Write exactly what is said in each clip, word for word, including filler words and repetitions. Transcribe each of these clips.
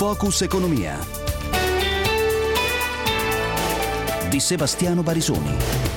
Focus Economia di Sebastiano Barisoni.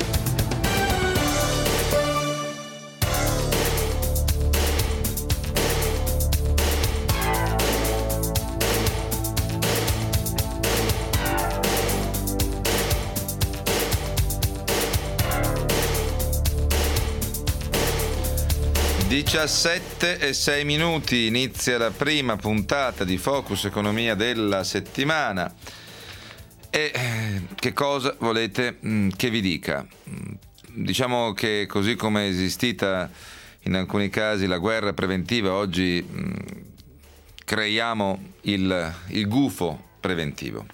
diciassette e sei minuti, inizia la prima puntata di Focus Economia della settimana. E che cosa volete che vi dica? Diciamo che così come è esistita in alcuni casi la guerra preventiva, oggi creiamo il, il gufo preventivo.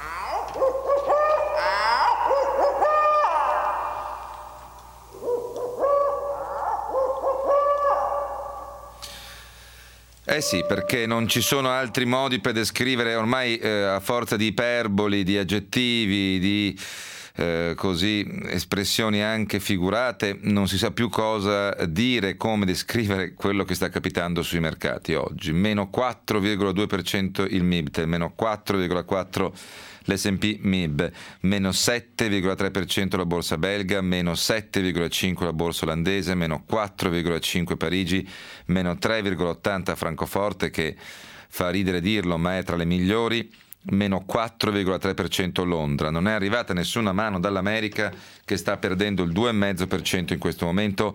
Eh sì, perché non ci sono altri modi per descrivere, ormai eh, a forza di iperboli, di aggettivi, di eh, così espressioni anche figurate, non si sa più cosa dire, come descrivere quello che sta capitando sui mercati oggi. Meno quattro virgola due per cento il MIBT, meno quattro virgola quattro per cento l'S and P M I B, meno sette virgola tre per cento la borsa belga, meno sette virgola cinque per cento la borsa olandese, meno quattro virgola cinque per cento Parigi, meno tre virgola ottanta per cento Francoforte, che fa ridere dirlo ma è tra le migliori, meno quattro virgola tre per cento Londra. Non è arrivata nessuna mano dall'America, che sta perdendo il due virgola cinque per cento in questo momento,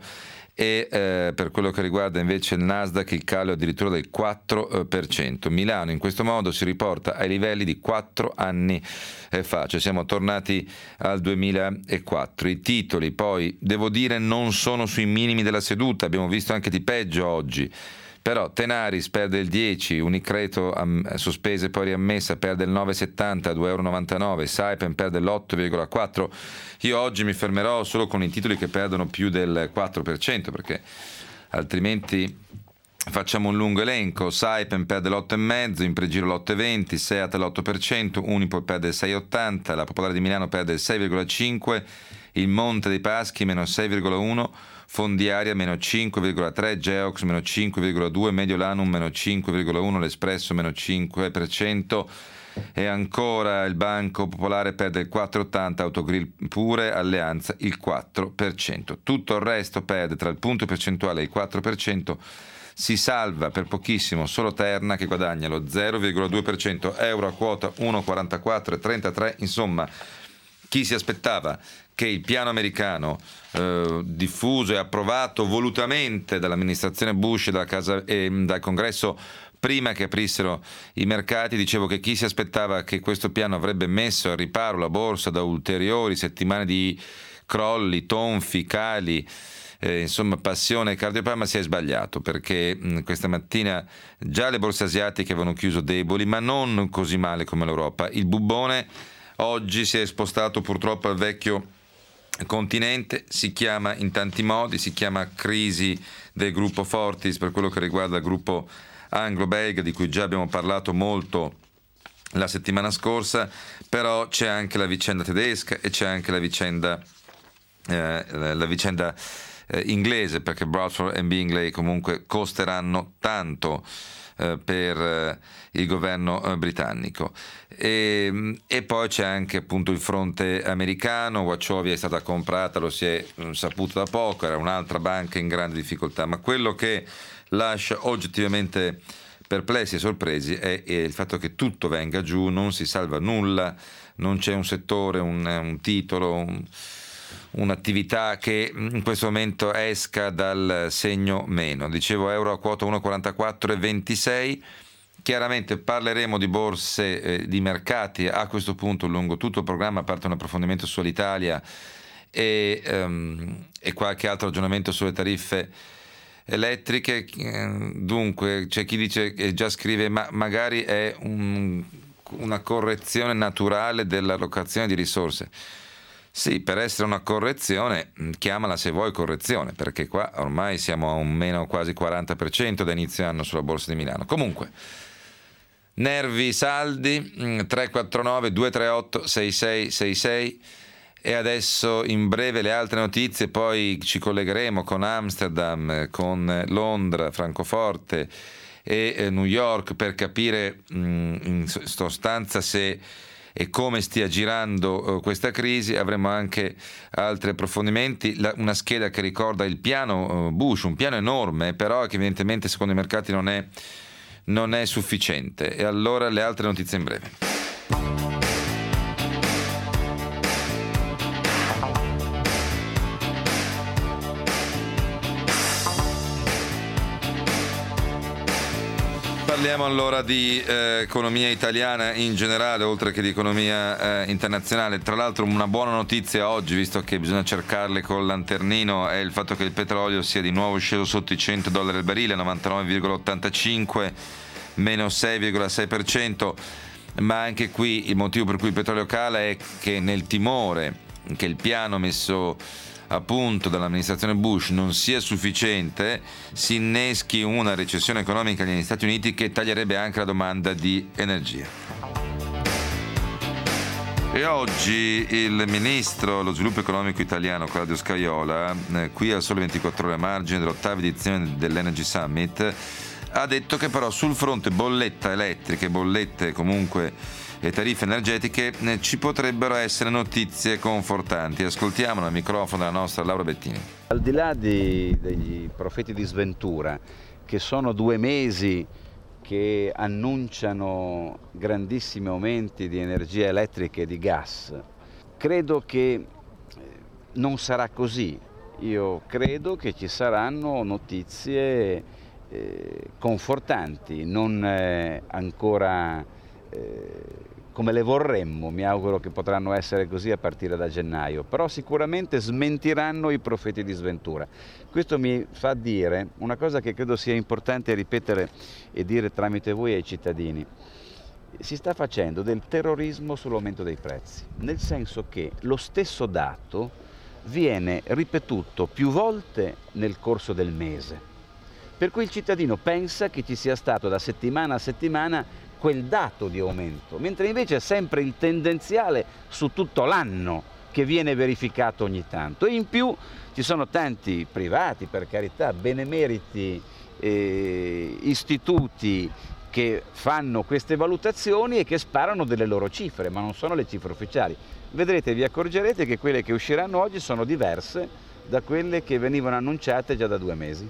e eh, per quello che riguarda invece il Nasdaq il calo è addirittura del quattro per cento. Milano in questo modo si riporta ai livelli di quattro anni fa, cioè siamo tornati al duemilaquattro. I titoli poi, devo dire, non sono sui minimi della seduta, abbiamo visto anche di peggio oggi. Però Tenaris perde il dieci, Unicredit sospesa e poi riammessa perde il nove virgola settanta a due virgola novantanove euro, Saipem perde l'otto virgola quattro. Io oggi mi fermerò solo con i titoli che perdono più del quattro per cento, perché altrimenti facciamo un lungo elenco. Saipem perde l'otto virgola cinque, Impregilo l'otto virgola venti, Seat l'otto per cento, Unipol perde il sei virgola ottanta, la Popolare di Milano perde il sei virgola cinque, il Monte dei Paschi meno sei virgola uno, Fondiaria meno cinque virgola tre, Geox meno cinque virgola due, Mediolanum meno cinque virgola uno, l'Espresso meno cinque per cento, e ancora il Banco Popolare perde il quattro virgola ottanta, Autogrill pure, Alleanza il quattro per cento. Tutto il resto perde tra il punto percentuale e il quattro per cento. Si salva per pochissimo solo Terna, che guadagna lo zero virgola due per cento, euro a quota uno virgola quarantaquattro e trentatré. Insomma, chi si aspettava che il piano americano eh, diffuso e approvato volutamente dall'amministrazione Bush e dalla casa, e dal Congresso prima che aprissero i mercati, dicevo che chi si aspettava che questo piano avrebbe messo al riparo la borsa da ulteriori settimane di crolli, tonfi, cali, eh, insomma passione e cardiopalma, si è sbagliato, perché mh, questa mattina già le borse asiatiche avevano chiuso deboli, ma non così male come l'Europa. Il bubbone oggi si è spostato purtroppo al vecchio continente, si chiama in tanti modi, si chiama crisi del gruppo Fortis per quello che riguarda il gruppo anglo-belga, di cui già abbiamo parlato molto la settimana scorsa, però c'è anche la vicenda tedesca e c'è anche la vicenda eh, la vicenda eh, inglese, perché Bradford e Bingley comunque costeranno tanto eh, per eh, il governo eh, britannico. E, e poi c'è anche appunto il fronte americano. Wachovia è stata comprata, lo si è saputo da poco, era un'altra banca in grande difficoltà, ma quello che lascia oggettivamente perplessi e sorpresi è, è il fatto che tutto venga giù, non si salva nulla, non c'è un settore, un, un titolo, un, un'attività che in questo momento esca dal segno meno. Dicevo, euro a quota uno virgola quarantaquattro e ventisei. Chiaramente parleremo di borse, eh, di mercati a questo punto lungo tutto il programma, a parte un approfondimento sull'Italia e, um, e qualche altro ragionamento sulle tariffe elettriche. Dunque c'è chi dice, e già scrive, ma magari è un, una correzione naturale dell'allocazione di risorse. Sì, per essere una correzione, chiamala se vuoi correzione, perché qua ormai siamo a un meno quasi quaranta per cento da inizio anno sulla borsa di Milano. Comunque, nervi saldi, tre quattro nove due tre otto sei sei sei sei. E adesso in breve le altre notizie, poi ci collegheremo con Amsterdam, con Londra, Francoforte e eh, New York per capire mh, in sostanza se e come stia girando uh, questa crisi. Avremo anche altri approfondimenti, La, una scheda che ricorda il piano uh, Bush, un piano enorme, però che evidentemente secondo i mercati non è, non è sufficiente. E allora le altre notizie in breve. Parliamo allora di eh, economia italiana in generale, oltre che di economia eh, internazionale. Tra l'altro una buona notizia oggi, visto che bisogna cercarle col lanternino, è il fatto che il petrolio sia di nuovo sceso sotto i cento dollari al barile, novantanove virgola ottantacinque, meno sei virgola sei per cento, ma anche qui il motivo per cui il petrolio cala è che nel timore che il piano messo appunto dall'amministrazione Bush non sia sufficiente, si inneschi una recessione economica negli Stati Uniti che taglierebbe anche la domanda di energia. E oggi il ministro dello sviluppo economico italiano Claudio Scajola, eh, qui al Sole ventiquattro Ore a margine dell'ottava edizione dell'Energy Summit, ha detto che però sul fronte bolletta elettriche, bollette comunque e tariffe energetiche eh, ci potrebbero essere notizie confortanti. Ascoltiamolo al microfono della nostra Laura Bettini. Al di là di, degli profeti di sventura, che sono due mesi che annunciano grandissimi aumenti di energia elettrica e di gas, credo che non sarà così. Io credo che ci saranno notizie eh, confortanti, non eh, ancora eh, come le vorremmo, mi auguro che potranno essere così a partire da gennaio, però sicuramente smentiranno i profeti di sventura. Questo mi fa dire una cosa che credo sia importante ripetere e dire tramite voi ai cittadini. Si sta facendo del terrorismo sull'aumento dei prezzi, nel senso che lo stesso dato viene ripetuto più volte nel corso del mese, per cui il cittadino pensa che ci sia stato da settimana a settimana quel dato di aumento, mentre invece è sempre il tendenziale su tutto l'anno che viene verificato ogni tanto. E in più ci sono tanti privati, per carità, benemeriti eh, istituti che fanno queste valutazioni e che sparano delle loro cifre, ma non sono le cifre ufficiali. Vedrete, vi accorgerete che quelle che usciranno oggi sono diverse da quelle che venivano annunciate già da due mesi.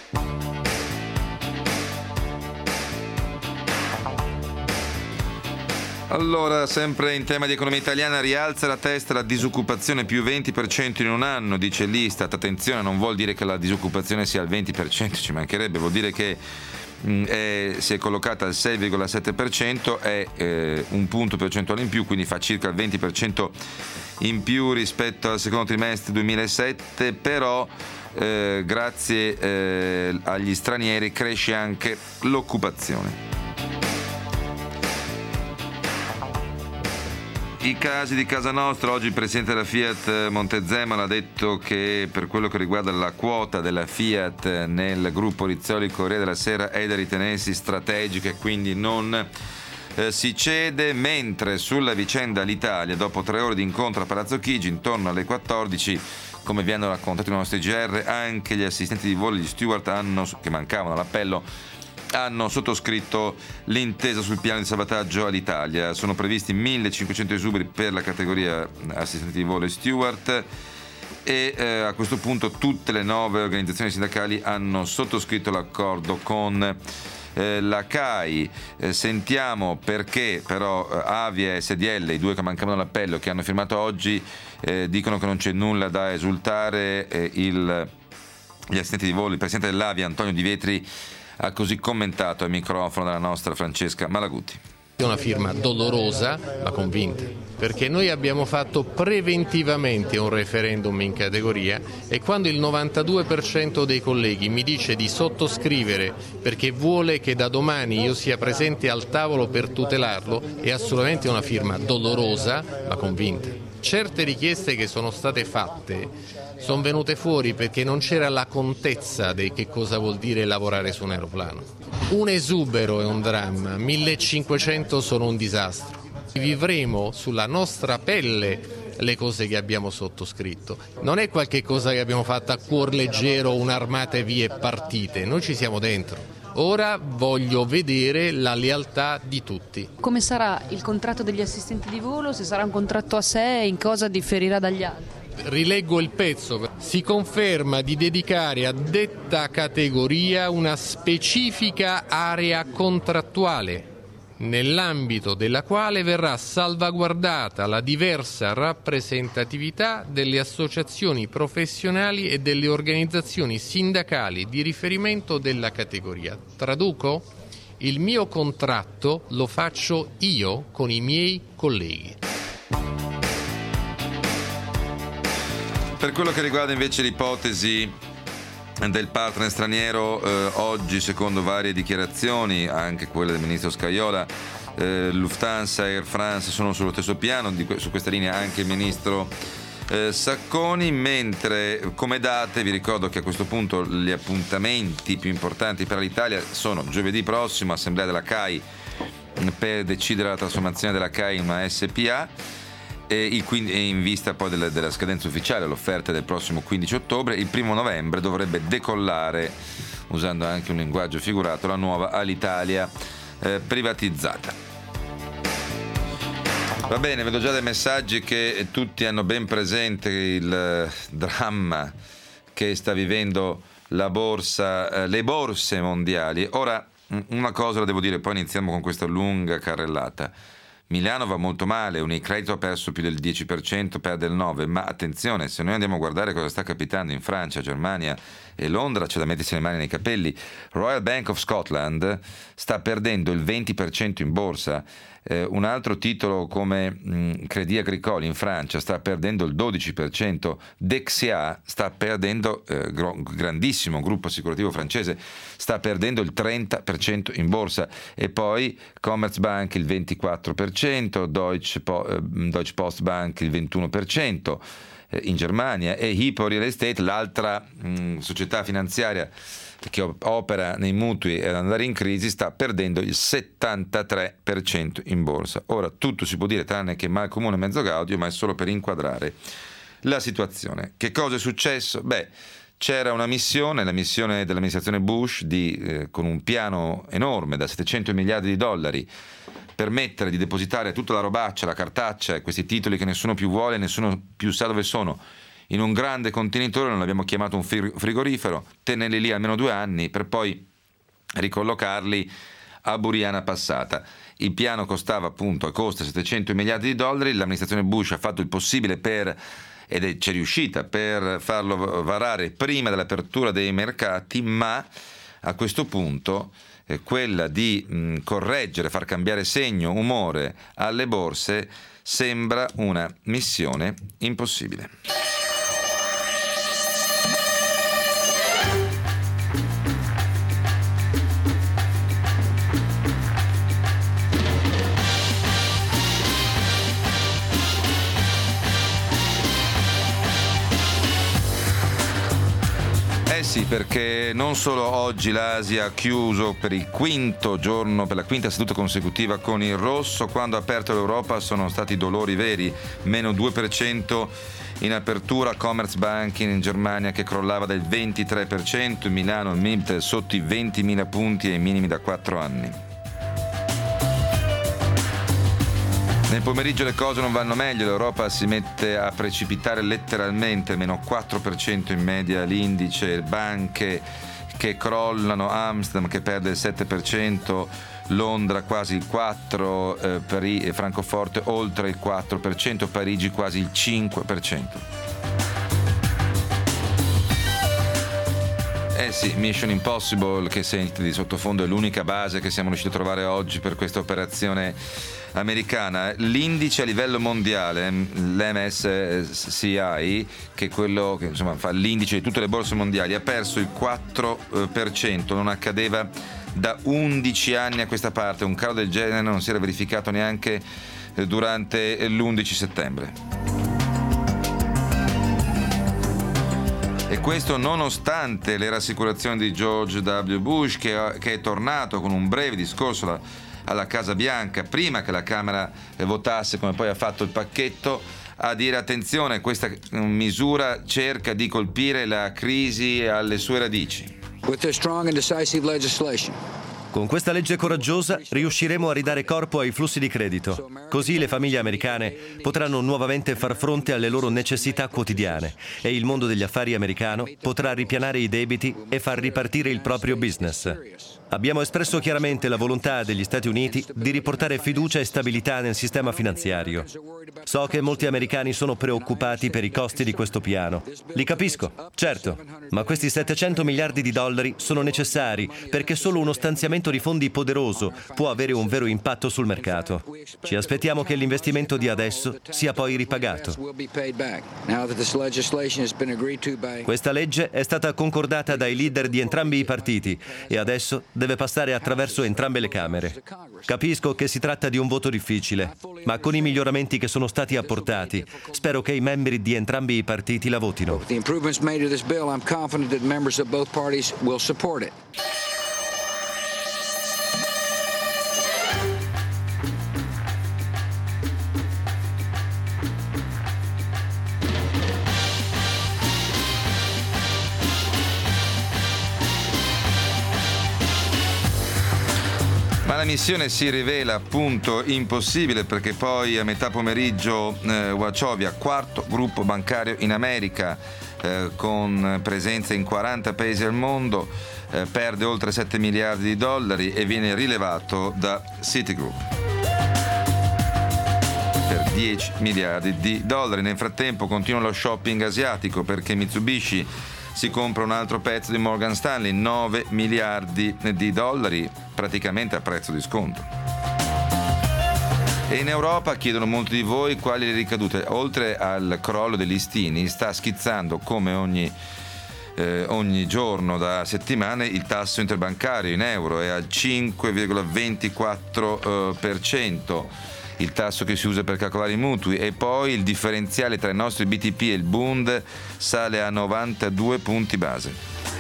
Allora, sempre in tema di economia italiana, rialza la testa la disoccupazione, più venti per cento in un anno, dice l'Istat. Attenzione, non vuol dire che la disoccupazione sia al venti per cento, ci mancherebbe, vuol dire che mh, è, si è collocata al sei virgola sette per cento, è eh, un punto percentuale in più, quindi fa circa il venti per cento in più rispetto al secondo trimestre duemilasette, però eh, grazie eh, agli stranieri cresce anche l'occupazione. I casi di casa nostra, oggi il presidente della Fiat Montezemolo ha detto che per quello che riguarda la quota della Fiat nel gruppo Rizzoli Corriere della Sera è da ritenersi strategica e quindi non eh, si cede, mentre sulla vicenda all'Italia, dopo tre ore di incontro a Palazzo Chigi, intorno alle quattordici, come vi hanno raccontato i nostri G R, anche gli assistenti di volo, gli steward hanno, che mancavano all'appello, hanno sottoscritto l'intesa sul piano di salvataggio all'Italia. Sono previsti millecinquecento esuberi per la categoria assistenti di volo e steward e eh, a questo punto tutte le nove organizzazioni sindacali hanno sottoscritto l'accordo con eh, la C A I. Eh, sentiamo perché però eh, Avia e S D L, i due che mancavano all'appello, che hanno firmato oggi, eh, dicono che non c'è nulla da esultare. Eh, il, gli assistenti di volo, il presidente dell'Avia Antonio Di Vetri ha così commentato al microfono della nostra Francesca Malaguti. È una firma dolorosa ma convinta, perché noi abbiamo fatto preventivamente un referendum in categoria e quando il novantadue per cento dei colleghi mi dice di sottoscrivere perché vuole che da domani io sia presente al tavolo per tutelarlo, è assolutamente una firma dolorosa ma convinta. Certe richieste che sono state fatte sono venute fuori perché non c'era la contezza di che cosa vuol dire lavorare su un aeroplano. Un esubero è un dramma, millecinquecento sono un disastro. Vivremo sulla nostra pelle le cose che abbiamo sottoscritto. Non è qualche cosa che abbiamo fatto a cuor leggero, un'armata e vie partite, noi ci siamo dentro. Ora voglio vedere la lealtà di tutti. Come sarà il contratto degli assistenti di volo? Se sarà un contratto a sé, in cosa differirà dagli altri? Rileggo il pezzo. Si conferma di dedicare a detta categoria una specifica area contrattuale, nell'ambito della quale verrà salvaguardata la diversa rappresentatività delle associazioni professionali e delle organizzazioni sindacali di riferimento della categoria. Traduco? Il mio contratto lo faccio io con i miei colleghi. Per quello che riguarda invece l'ipotesi del partner straniero, eh, oggi secondo varie dichiarazioni, anche quelle del ministro Scajola, eh, Lufthansa e Air France sono sullo stesso piano, di, su questa linea anche il ministro eh, Sacconi, mentre come date vi ricordo che a questo punto gli appuntamenti più importanti per l'Italia sono giovedì prossimo, assemblea della C A I per decidere la trasformazione della C A I in una S P A, e in vista poi della, della scadenza ufficiale, l'offerta del prossimo quindici ottobre. Il primo novembre dovrebbe decollare, usando anche un linguaggio figurato, la nuova Alitalia eh, privatizzata. Va bene, vedo già dei messaggi che tutti hanno ben presente il dramma che sta vivendo la borsa, eh, le borse mondiali. Ora, una cosa la devo dire, poi iniziamo con questa lunga carrellata. Milano va molto male, Unicredit ha perso più del dieci per cento, perde il nove per cento, ma attenzione, se noi andiamo a guardare cosa sta capitando in Francia, Germania e Londra, c'è da mettersi le mani nei capelli. Royal Bank of Scotland sta perdendo il venti per cento in borsa, eh, un altro titolo come mh, Crédit Agricole in Francia sta perdendo il dodici per cento, Dexia sta perdendo, eh, gro- grandissimo gruppo assicurativo francese, sta perdendo il trenta per cento in borsa, e poi Commerzbank il ventiquattro per cento, Deutsche, po- eh, Deutsche Postbank il ventuno per cento eh, in Germania, e Hypo Real Estate, l'altra mh, società finanziaria che opera nei mutui e ad andare in crisi, sta perdendo il settantatré per cento in borsa. Ora tutto si può dire tranne che mal comune mezzo gaudio, ma è solo per inquadrare la situazione. Che cosa è successo? Beh, c'era una missione, la missione dell'amministrazione Bush di, eh, con un piano enorme da settecento miliardi di dollari, permettere di depositare tutta la robaccia, la cartaccia, questi titoli che nessuno più vuole, nessuno più sa dove sono, in un grande contenitore, non l'abbiamo chiamato un frigorifero, tenerli lì almeno due anni per poi ricollocarli a Buriana Passata. Il piano costava appunto, costa settecento miliardi di dollari, l'amministrazione Bush ha fatto il possibile per, ed è, c'è riuscita, per farlo varare prima dell'apertura dei mercati, ma a questo punto eh, quella di mh, correggere, far cambiare segno, umore alle borse sembra una missione impossibile. Eh sì, perché non solo oggi l'Asia ha chiuso per il quinto giorno, per la quinta seduta consecutiva con il rosso, quando ha aperto l'Europa sono stati dolori veri, meno due per cento in apertura, Commerzbank in Germania che crollava del ventitré per cento, in Milano il M I B T sotto i ventimila punti ai minimi da quattro anni. Nel pomeriggio le cose non vanno meglio, l'Europa si mette a precipitare letteralmente, meno quattro per cento in media l'indice, banche che crollano, Amsterdam che perde il sette per cento, Londra quasi il quattro per cento, eh, Pari- Francoforte oltre il quattro per cento, Parigi quasi il cinque per cento. Eh sì, Mission Impossible, che senti di sottofondo, è l'unica base che siamo riusciti a trovare oggi per questa operazione americana. L'indice a livello mondiale, l'M S C I, che è quello che insomma fa l'indice di tutte le borse mondiali, ha perso il quattro per cento, non accadeva da undici anni a questa parte, un calo del genere non si era verificato neanche durante l'undici settembre. E questo nonostante le rassicurazioni di George W. Bush, che, che è tornato con un breve discorso alla, alla Casa Bianca prima che la Camera votasse, come poi ha fatto il pacchetto, a dire attenzione, questa misura cerca di colpire la crisi alle sue radici. With this strong and decisive legislation, con questa legge coraggiosa riusciremo a ridare corpo ai flussi di credito. Così le famiglie americane potranno nuovamente far fronte alle loro necessità quotidiane e il mondo degli affari americano potrà ripianare i debiti e far ripartire il proprio business. Abbiamo espresso chiaramente la volontà degli Stati Uniti di riportare fiducia e stabilità nel sistema finanziario. So che molti americani sono preoccupati per i costi di questo piano. Li capisco, certo, ma questi settecento miliardi di dollari sono necessari perché solo uno stanziamento di fondi poderoso può avere un vero impatto sul mercato. Ci aspettiamo che l'investimento di adesso sia poi ripagato. Questa legge è stata concordata dai leader di entrambi i partiti e adesso deve passare attraverso entrambe le Camere. Capisco che si tratta di un voto difficile, ma con i miglioramenti che sono stati apportati, spero che i membri di entrambi i partiti la votino. Ma la missione si rivela appunto impossibile perché poi a metà pomeriggio eh, Wachovia, quarto gruppo bancario in America eh, con presenza in quaranta paesi al mondo, eh, perde oltre sette miliardi di dollari e viene rilevato da Citigroup per dieci miliardi di dollari. Nel frattempo continua lo shopping asiatico perché Mitsubishi si compra un altro pezzo di Morgan Stanley, nove miliardi di dollari, praticamente a prezzo di sconto. E in Europa chiedono molti di voi quali le ricadute. Oltre al crollo dei listini, sta schizzando come ogni, eh, ogni giorno da settimane il tasso interbancario in euro, è al cinque virgola ventiquattro per cento. Il tasso che si usa per calcolare i mutui, e poi il differenziale tra i nostri B T P e il Bund sale a novantadue punti base.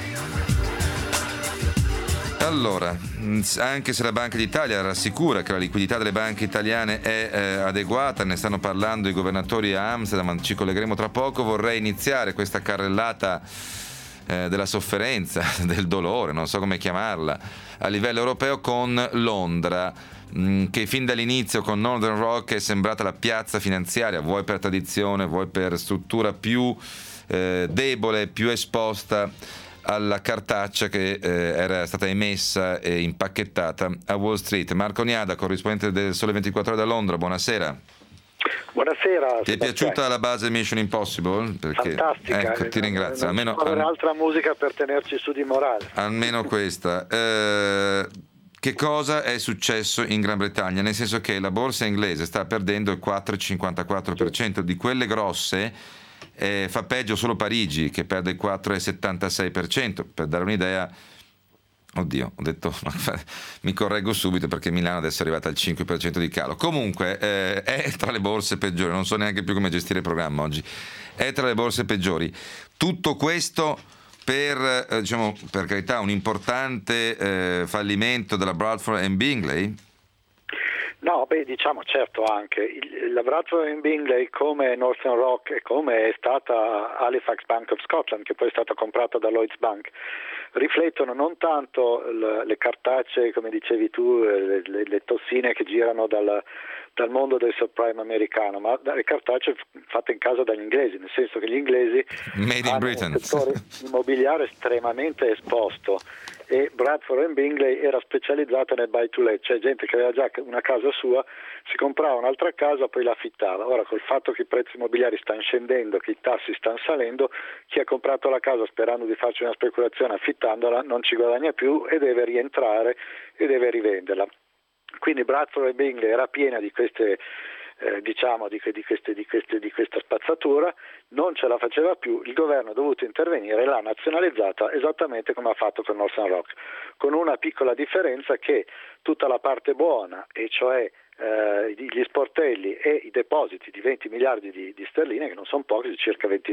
Allora, anche se la Banca d'Italia rassicura che la liquidità delle banche italiane è eh, adeguata, ne stanno parlando i governatori a Amsterdam, ci collegheremo tra poco, vorrei iniziare questa carrellata eh, della sofferenza, del dolore, non so come chiamarla, a livello europeo con Londra, che fin dall'inizio con Northern Rock è sembrata la piazza finanziaria, vuoi per tradizione, vuoi per struttura più eh, debole, più esposta alla cartaccia che eh, era stata emessa e impacchettata a Wall Street. Marco Niada, corrispondente del Sole ventiquattro Ore da Londra, buonasera. Buonasera. Ti è piaciuta la base Mission Impossible? Perché, fantastica. Ecco, ti ringrazio. Almeno, almeno un'altra musica per tenerci su di morale. Almeno questa. Eh, Che cosa è successo in Gran Bretagna? Nel senso che la borsa inglese sta perdendo il quattro virgola cinquantaquattro per cento, di quelle grosse eh, fa peggio solo Parigi che perde il quattro virgola settantasei per cento. Per dare un'idea, oddio, ho detto, mi correggo subito perché Milano adesso è arrivata al cinque per cento di calo. Comunque eh, è tra le borse peggiori, non so neanche più come gestire il programma oggi, è tra le borse peggiori. Tutto questo per, eh, diciamo, per carità, un importante eh, fallimento della Bradford and Bingley? No, beh, diciamo certo anche. Il, la Bradford and Bingley, come Northern Rock e come è stata Halifax Bank of Scotland, che poi è stata comprata da Lloyds Bank, riflettono non tanto le, le cartacee, come dicevi tu, le, le, le tossine che girano dal, dal mondo del subprime americano, ma le cartacee fatte in casa dagli inglesi, nel senso che gli inglesi Made in hanno Britain. un settore immobiliare estremamente esposto, e Bradford and Bingley era specializzata nel buy to let, cioè gente che aveva già una casa sua, si comprava un'altra casa, poi la affittava. Ora, col fatto che i prezzi immobiliari stanno scendendo, che i tassi stanno salendo, chi ha comprato la casa sperando di farci una speculazione affittandola non ci guadagna più e deve rientrare e deve rivenderla. Quindi Bradford and Bingley era piena di queste Eh, diciamo di, di, queste, di, queste, di questa spazzatura, non ce la faceva più, il governo ha dovuto intervenire e l'ha nazionalizzata esattamente come ha fatto con Northern Rock, con una piccola differenza, che tutta la parte buona, e cioè eh, gli sportelli e i depositi di venti miliardi di, di sterline, che non sono pochi, circa ventisei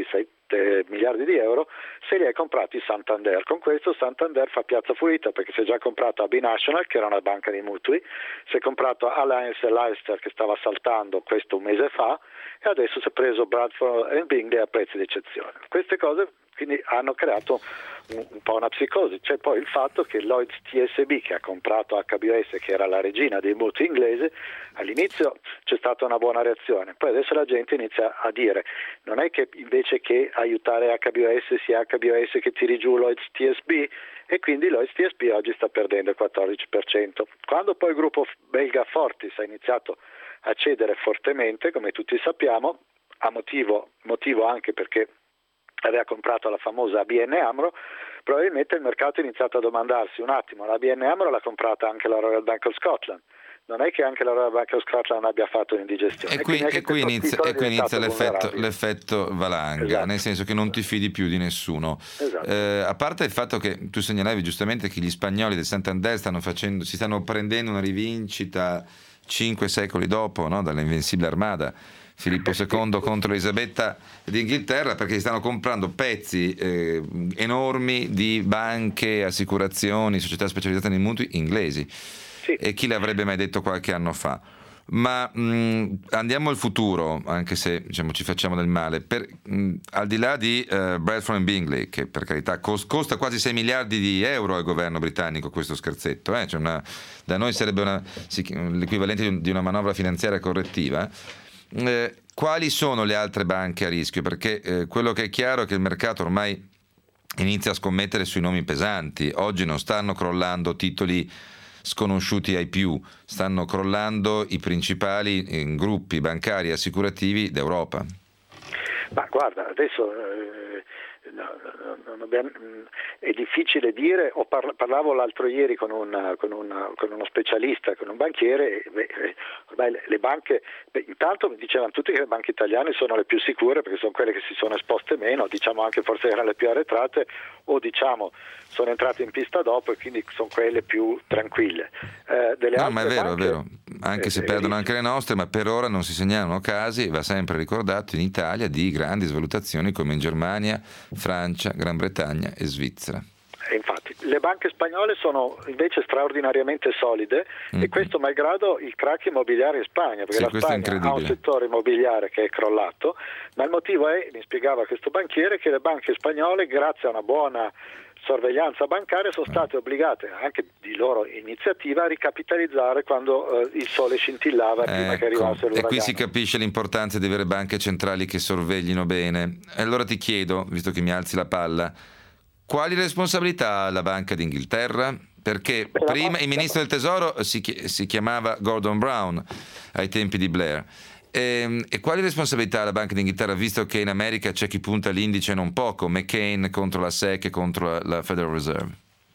sette miliardi di euro, se li hai comprati Santander. Con questo Santander fa piazza pulita, perché si è già comprato A B National, che era una banca dei mutui, si è comprato Alliance e Leicester, che stava saltando questo un mese fa, e adesso si è preso Bradford and Bingley a prezzi d'eccezione. Queste cose quindi hanno creato un, un po' una psicosi. C'è poi il fatto che Lloyds T S B, che ha comprato H B O S, che era la regina dei mutui inglesi, all'inizio c'è stata una buona reazione, poi adesso la gente inizia a dire non è che invece che aiutare H B O S sia H B O S che tiri giù Lloyds T S B, e quindi Lloyds T S B oggi sta perdendo il quattordici per cento. Quando poi il gruppo belga Fortis ha iniziato a cedere fortemente, come tutti sappiamo, a motivo, motivo anche perché aveva comprato la famosa A B N AMRO, probabilmente il mercato ha iniziato a domandarsi un attimo, la A B N AMRO l'ha comprata anche la Royal Bank of Scotland, non è che anche la Royal Bank of Scotland non abbia fatto un'indigestione. E qui, e qui inizia, e qui inizia l'effetto, l'effetto valanga, esatto. Nel senso che non ti fidi più di nessuno. Esatto. Eh, a parte il fatto che tu segnalavi giustamente che gli spagnoli del Santander stanno facendo, si stanno prendendo una rivincita cinque secoli dopo, no? Dall'Invincibile Armada Filippo secondo contro Elisabetta d'Inghilterra, perché si stanno comprando pezzi eh, enormi di banche, assicurazioni, società specializzate nei mutui inglesi. Sì. E chi l'avrebbe mai detto qualche anno fa? Ma mh, andiamo al futuro, anche se diciamo, ci facciamo del male. Per, mh, al di là di uh, Bradford and Bingley, che per carità cos- costa quasi sei miliardi di euro al governo britannico, questo scherzetto, eh? Cioè una, da noi sarebbe una, l'equivalente di, un, di una manovra finanziaria correttiva. Eh, quali sono le altre banche a rischio? Perché eh, quello che è chiaro è che il mercato ormai inizia a scommettere sui nomi pesanti. Oggi non stanno crollando titoli sconosciuti ai più, stanno crollando i principali eh, gruppi bancari e assicurativi d'Europa. Ma guarda, adesso eh, no, no, no, no, è difficile dire. Ho parla, parlavo l'altro ieri con, un, con, una, con uno specialista, con un banchiere. E, beh, ormai le, le banche, beh, intanto mi dicevano tutti che le banche italiane sono le più sicure perché sono quelle che si sono esposte meno, diciamo anche forse erano le più arretrate, o diciamo sono entrate in pista dopo e quindi sono quelle più tranquille. Eh, delle no, ma è vero, banche, è vero, anche eh, se perdono anche le nostre, ma per ora non si segnalano casi, va sempre ricordato in Italia, di grandi svalutazioni come in Germania, Francia, Gran Bretagna e Svizzera. Infatti, le banche spagnole sono invece straordinariamente solide mm. e questo malgrado il crack immobiliare in Spagna, perché sì, la Spagna ha un settore immobiliare che è crollato, ma il motivo è, mi spiegava questo banchiere, che le banche spagnole, grazie a una buona sorveglianza bancaria, sono state obbligate anche di loro iniziativa a ricapitalizzare quando eh, il sole scintillava ecco, prima che arrivasse l'uragano. E qui si capisce l'importanza di avere banche centrali che sorveglino bene. E allora ti chiedo, visto che mi alzi la palla, quali responsabilità ha la Banca d'Inghilterra? Perché Beh, prima il ministro del Tesoro si, chi- si chiamava Gordon Brown ai tempi di Blair. E, e quali responsabilità ha la Banca d'Inghilterra, visto che in America c'è chi punta l'indice non poco, McCain contro la S E C e contro la, la Federal Reserve?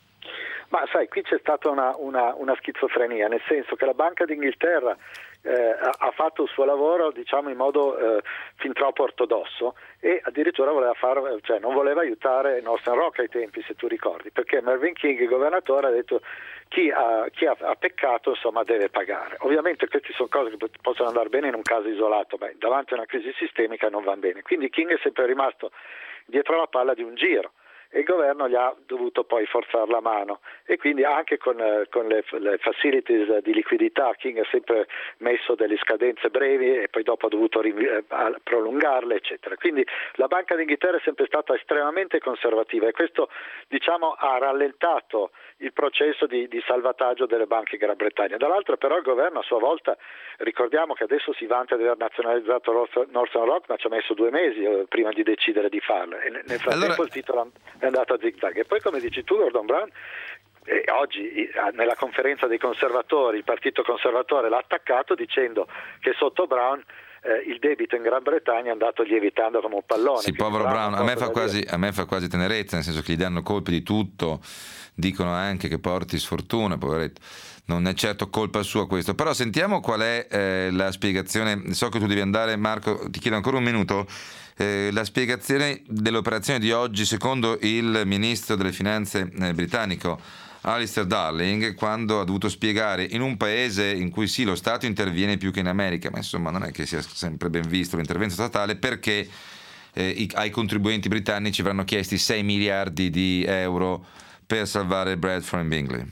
Ma sai, qui c'è stata una, una, una schizofrenia, nel senso che la Banca d'Inghilterra eh, ha fatto il suo lavoro, diciamo, in modo eh, fin troppo ortodosso e addirittura voleva far, cioè, non voleva aiutare Northern Rock ai tempi, se tu ricordi, perché Mervyn King, il governatore, ha detto chi ha, chi ha, ha peccato insomma deve pagare. Ovviamente queste sono cose che possono andare bene in un caso isolato, ma davanti a una crisi sistemica non va bene. Quindi King è sempre rimasto dietro la palla di un giro e il governo gli ha dovuto poi forzare la mano e quindi anche con, eh, con le, le facilities di liquidità King ha sempre messo delle scadenze brevi e poi dopo ha dovuto rinvi- eh, prolungarle eccetera. Quindi la Banca d'Inghilterra è sempre stata estremamente conservativa e questo diciamo ha rallentato il processo di, di salvataggio delle banche in Gran Bretagna. Dall'altro però il governo a sua volta, ricordiamo che adesso si vanta di aver nazionalizzato Northern Rock, ma ci ha messo due mesi eh, prima di decidere di farlo e nel frattempo allora... il titolo è andato a zigzag. E poi, come dici tu, Gordon Brown eh, oggi nella conferenza dei conservatori il partito conservatore l'ha attaccato dicendo che sotto Brown eh, il debito in Gran Bretagna è andato lievitando come un pallone. Sì, povero Brown, a me, fa quasi, a me fa quasi tenerezza, nel senso che gli danno colpe di tutto, dicono anche che porti sfortuna, poveretto. Non è certo colpa sua questo, però sentiamo qual è eh, la spiegazione. So che tu devi andare, Marco, ti chiedo ancora un minuto. Eh, la spiegazione dell'operazione di oggi secondo il ministro delle finanze eh, britannico Alistair Darling, quando ha dovuto spiegare in un paese in cui sì lo Stato interviene più che in America, ma insomma non è che sia sempre ben visto l'intervento statale, perché eh, i, ai contribuenti britannici verranno chiesti sei miliardi di euro per salvare Bradford and Bingley.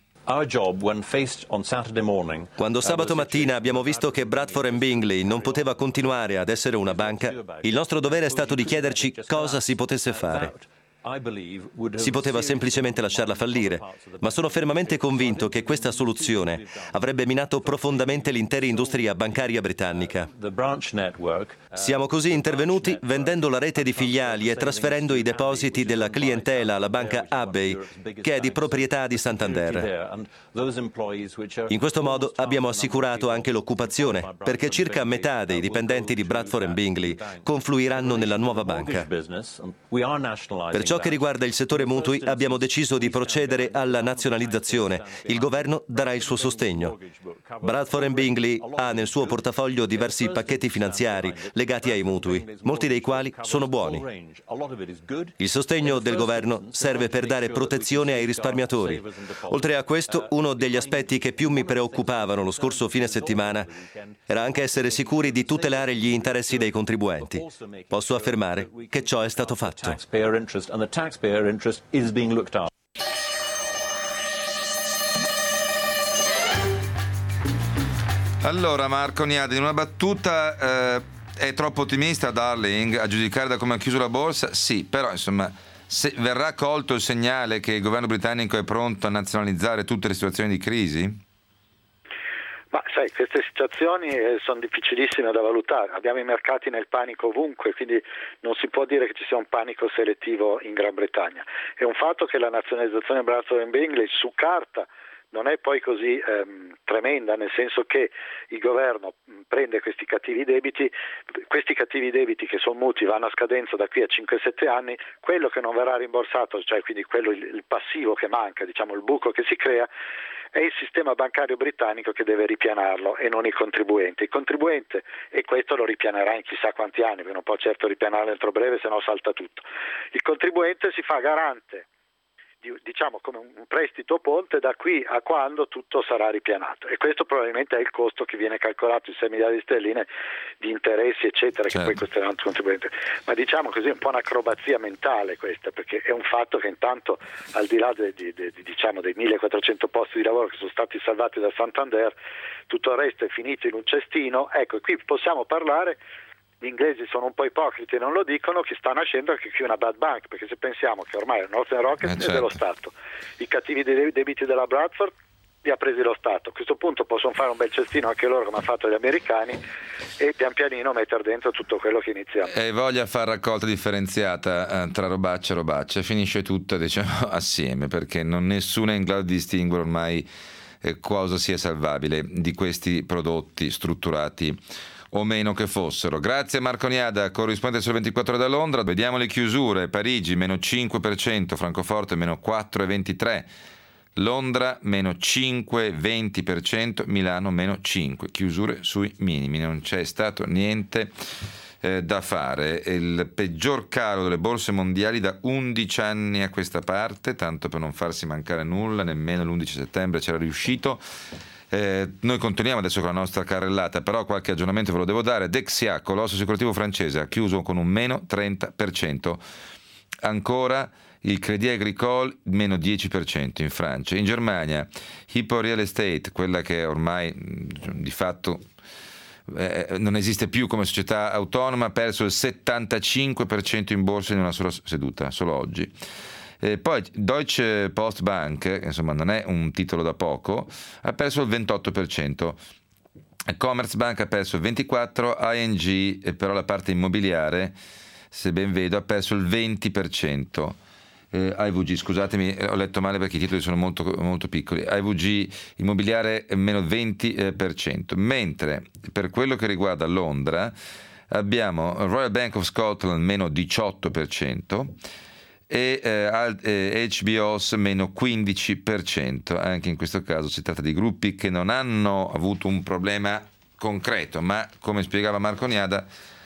Quando sabato mattina abbiamo visto che Bradford and Bingley non poteva continuare ad essere una banca, il nostro dovere è stato di chiederci cosa si potesse fare. Si poteva semplicemente lasciarla fallire, ma sono fermamente convinto che questa soluzione avrebbe minato profondamente l'intera industria bancaria britannica. Siamo così intervenuti vendendo la rete di filiali e trasferendo i depositi della clientela alla banca Abbey, che è di proprietà di Santander. In questo modo abbiamo assicurato anche l'occupazione, perché circa metà dei dipendenti di Bradford and Bingley confluiranno nella nuova banca. Per ciò che riguarda il settore mutui, abbiamo deciso di procedere alla nazionalizzazione. Il governo darà il suo sostegno. Bradford and Bingley ha nel suo portafoglio diversi pacchetti finanziari legati ai mutui, molti dei quali sono buoni. Il sostegno del governo serve per dare protezione ai risparmiatori. Oltre a questo, uno degli aspetti che più mi preoccupavano lo scorso fine settimana era anche essere sicuri di tutelare gli interessi dei contribuenti. Posso affermare che ciò è stato fatto. And the taxpayer interest is being looked after. Allora Marco Niada, in una battuta, eh, è troppo ottimista Darling a giudicare da come ha chiuso la borsa? Sì, però insomma se verrà colto il segnale che il governo britannico è pronto a nazionalizzare tutte le situazioni di crisi? Ma sai, queste situazioni eh, sono difficilissime da valutare, abbiamo i mercati nel panico ovunque, quindi non si può dire che ci sia un panico selettivo in Gran Bretagna. È un fatto che la nazionalizzazione Bradford and Bingley su carta non è poi così ehm, tremenda, nel senso che il governo prende questi cattivi debiti, questi cattivi debiti che sono mutui vanno a scadenza da qui a cinque sette anni, quello che non verrà rimborsato, cioè quindi quello il, il passivo che manca, diciamo il buco che si crea, è il sistema bancario britannico che deve ripianarlo e non il contribuente. Il contribuente, e questo lo ripianerà in chissà quanti anni, perché non può certo ripianarlo entro breve, se no salta tutto. Il contribuente si fa garante, diciamo come un prestito ponte da qui a quando tutto sarà ripianato, e questo probabilmente è il costo che viene calcolato in sei miliardi di sterline di interessi eccetera, certo, che poi costeranno il contribuente. Ma diciamo così è un po' un'acrobazia mentale questa, perché è un fatto che intanto al di là de, de, de, diciamo dei millequattrocento posti di lavoro che sono stati salvati da Santander, tutto il resto è finito in un cestino. Ecco, e qui possiamo parlare, gli inglesi sono un po' ipocriti e non lo dicono, che sta nascendo anche qui una bad bank, perché se pensiamo che ormai il Northern Rock eh, è certo. dello Stato, i cattivi debiti della Bradford li ha presi lo Stato, a questo punto possono fare un bel cestino anche loro come hanno fatto gli americani e pian pianino mettere dentro tutto quello che iniziamo. E voglia fare raccolta differenziata eh, tra robaccia e robaccia, finisce tutta diciamo assieme, perché non nessuno è in grado di distinguere ormai eh, cosa sia salvabile di questi prodotti strutturati o meno che fossero. Grazie Marco Niada, corrispondente sul ventiquattro ore da Londra. Vediamo le chiusure: Parigi meno cinque per cento, Francoforte meno quattro virgola ventitré per cento, Londra meno cinque virgola venti per cento, Milano meno cinque per cento. Chiusure sui minimi, non c'è stato niente eh, da fare. Il peggior calo delle borse mondiali da undici anni a questa parte, tanto per non farsi mancare nulla, nemmeno l'undici settembre c'era riuscito. Eh, noi continuiamo adesso con la nostra carrellata, però qualche aggiornamento ve lo devo dare. Dexia, colosso assicurativo francese, ha chiuso con un meno trenta per cento. Ancora il Crédit Agricole meno dieci per cento in Francia. In Germania Hypo Real Estate, quella che ormai di fatto eh, non esiste più come società autonoma, ha perso il settantacinque per cento in borsa in una sola seduta, solo oggi. Eh, poi Deutsche Postbank, che insomma non è un titolo da poco, ha perso il ventotto per cento. Commerzbank ha perso il ventiquattro per cento, I N G, eh, però la parte immobiliare, se ben vedo, ha perso il venti per cento. Eh, I V G, scusatemi, ho letto male perché i titoli sono molto, molto piccoli. I V G immobiliare meno venti per cento. Mentre per quello che riguarda Londra abbiamo Royal Bank of Scotland meno diciotto per cento e eh, eh, H B O S meno quindici per cento. Anche in questo caso si tratta di gruppi che non hanno avuto un problema concreto, ma come spiegava Marco Niada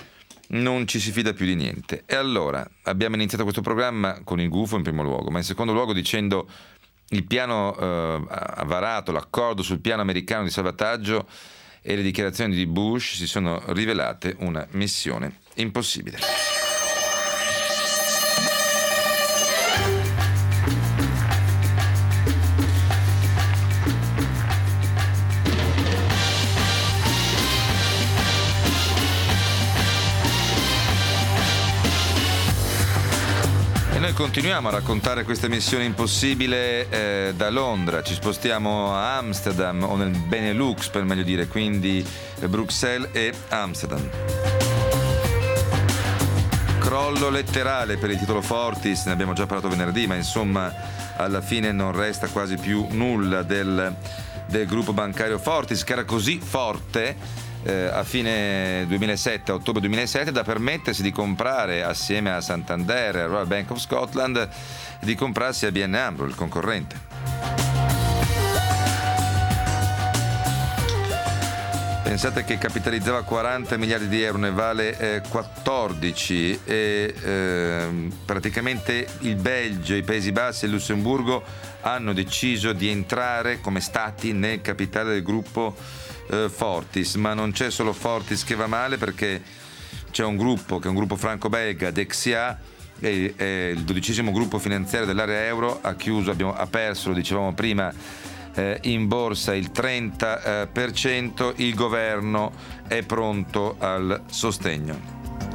non ci si fida più di niente. E allora abbiamo iniziato questo programma con il gufo in primo luogo, ma in secondo luogo dicendo il piano eh, ha varato, l'accordo sul piano americano di salvataggio e le dichiarazioni di Bush si sono rivelate una missione impossibile. noi continuiamo a raccontare questa missione impossibile eh, da Londra, ci spostiamo a Amsterdam o nel Benelux per meglio dire, quindi eh, Bruxelles e Amsterdam. Crollo letterale per il titolo Fortis, ne abbiamo già parlato venerdì, ma insomma alla fine non resta quasi più nulla del, del gruppo bancario Fortis, che era così forte Eh, a fine duemilasette, a ottobre duemilasette, da permettersi di comprare assieme a Santander e a Royal Bank of Scotland di comprarsi A B N AMRO, il concorrente. Pensate che capitalizzava quaranta miliardi di euro, ne vale eh, quattordici e eh, praticamente il Belgio, i Paesi Bassi e il Lussemburgo hanno deciso di entrare come stati nel capitale del gruppo Fortis, ma non c'è solo Fortis che va male, perché c'è un gruppo che è un gruppo franco-belga, Dexia, è, è il dodicesimo gruppo finanziario dell'area euro, ha chiuso, abbiamo, ha perso, lo dicevamo prima, eh, in borsa il trenta per cento, il governo è pronto al sostegno.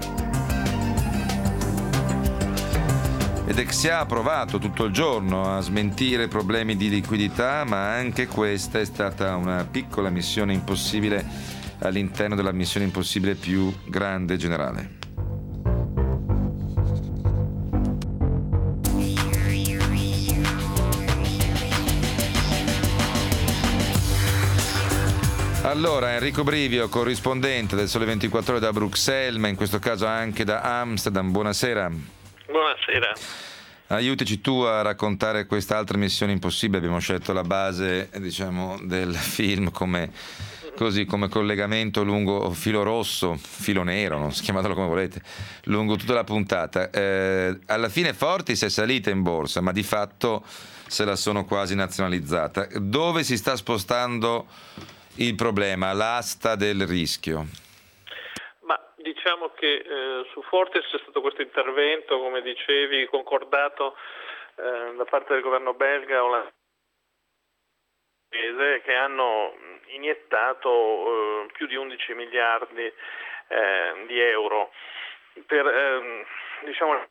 Ed Dexia ha provato tutto il giorno a smentire problemi di liquidità, ma anche questa è stata una piccola missione impossibile all'interno della missione impossibile più grande generale. Allora, Enrico Brivio, corrispondente del Sole ventiquattro Ore da Bruxelles, ma in questo caso anche da Amsterdam. Buonasera. Buonasera. Aiutici tu a raccontare quest'altra missione impossibile. Abbiamo scelto la base, diciamo, del film come, così, come collegamento lungo filo rosso, filo nero, non so, chiamatelo come volete, lungo tutta la puntata. Eh, alla fine Fortis è salita in borsa, ma di fatto se la sono quasi nazionalizzata. Dove si sta spostando il problema, l'asta del rischio? Diciamo che eh, su Fortis c'è stato questo intervento, come dicevi, concordato eh, da parte del governo belga olandese, che hanno iniettato eh, più di undici miliardi eh, di euro per, eh, diciamo,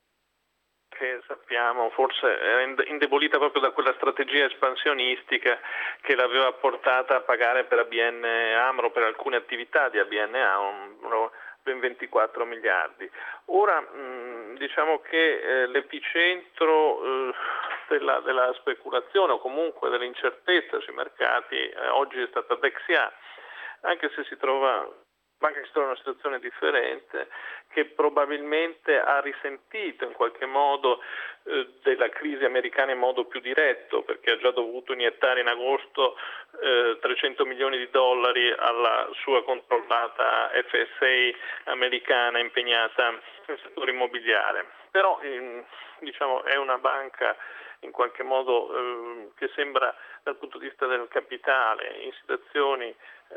che sappiamo forse era indebolita proprio da quella strategia espansionistica che l'aveva portata a pagare per A B N AMRO, per alcune attività di A B N AMRO, ben ventiquattro miliardi. Ora mh, diciamo che eh, l'epicentro eh, della, della speculazione o comunque dell'incertezza sui mercati eh, oggi è stata Dexia, anche se si trova banca che si trova in una situazione differente, che probabilmente ha risentito in qualche modo eh, della crisi americana in modo più diretto, perché ha già dovuto iniettare in agosto eh, trecento milioni di dollari alla sua controllata F S A americana impegnata nel settore immobiliare. Però eh, diciamo è una banca in qualche modo eh, che sembra dal punto di vista del capitale in situazioni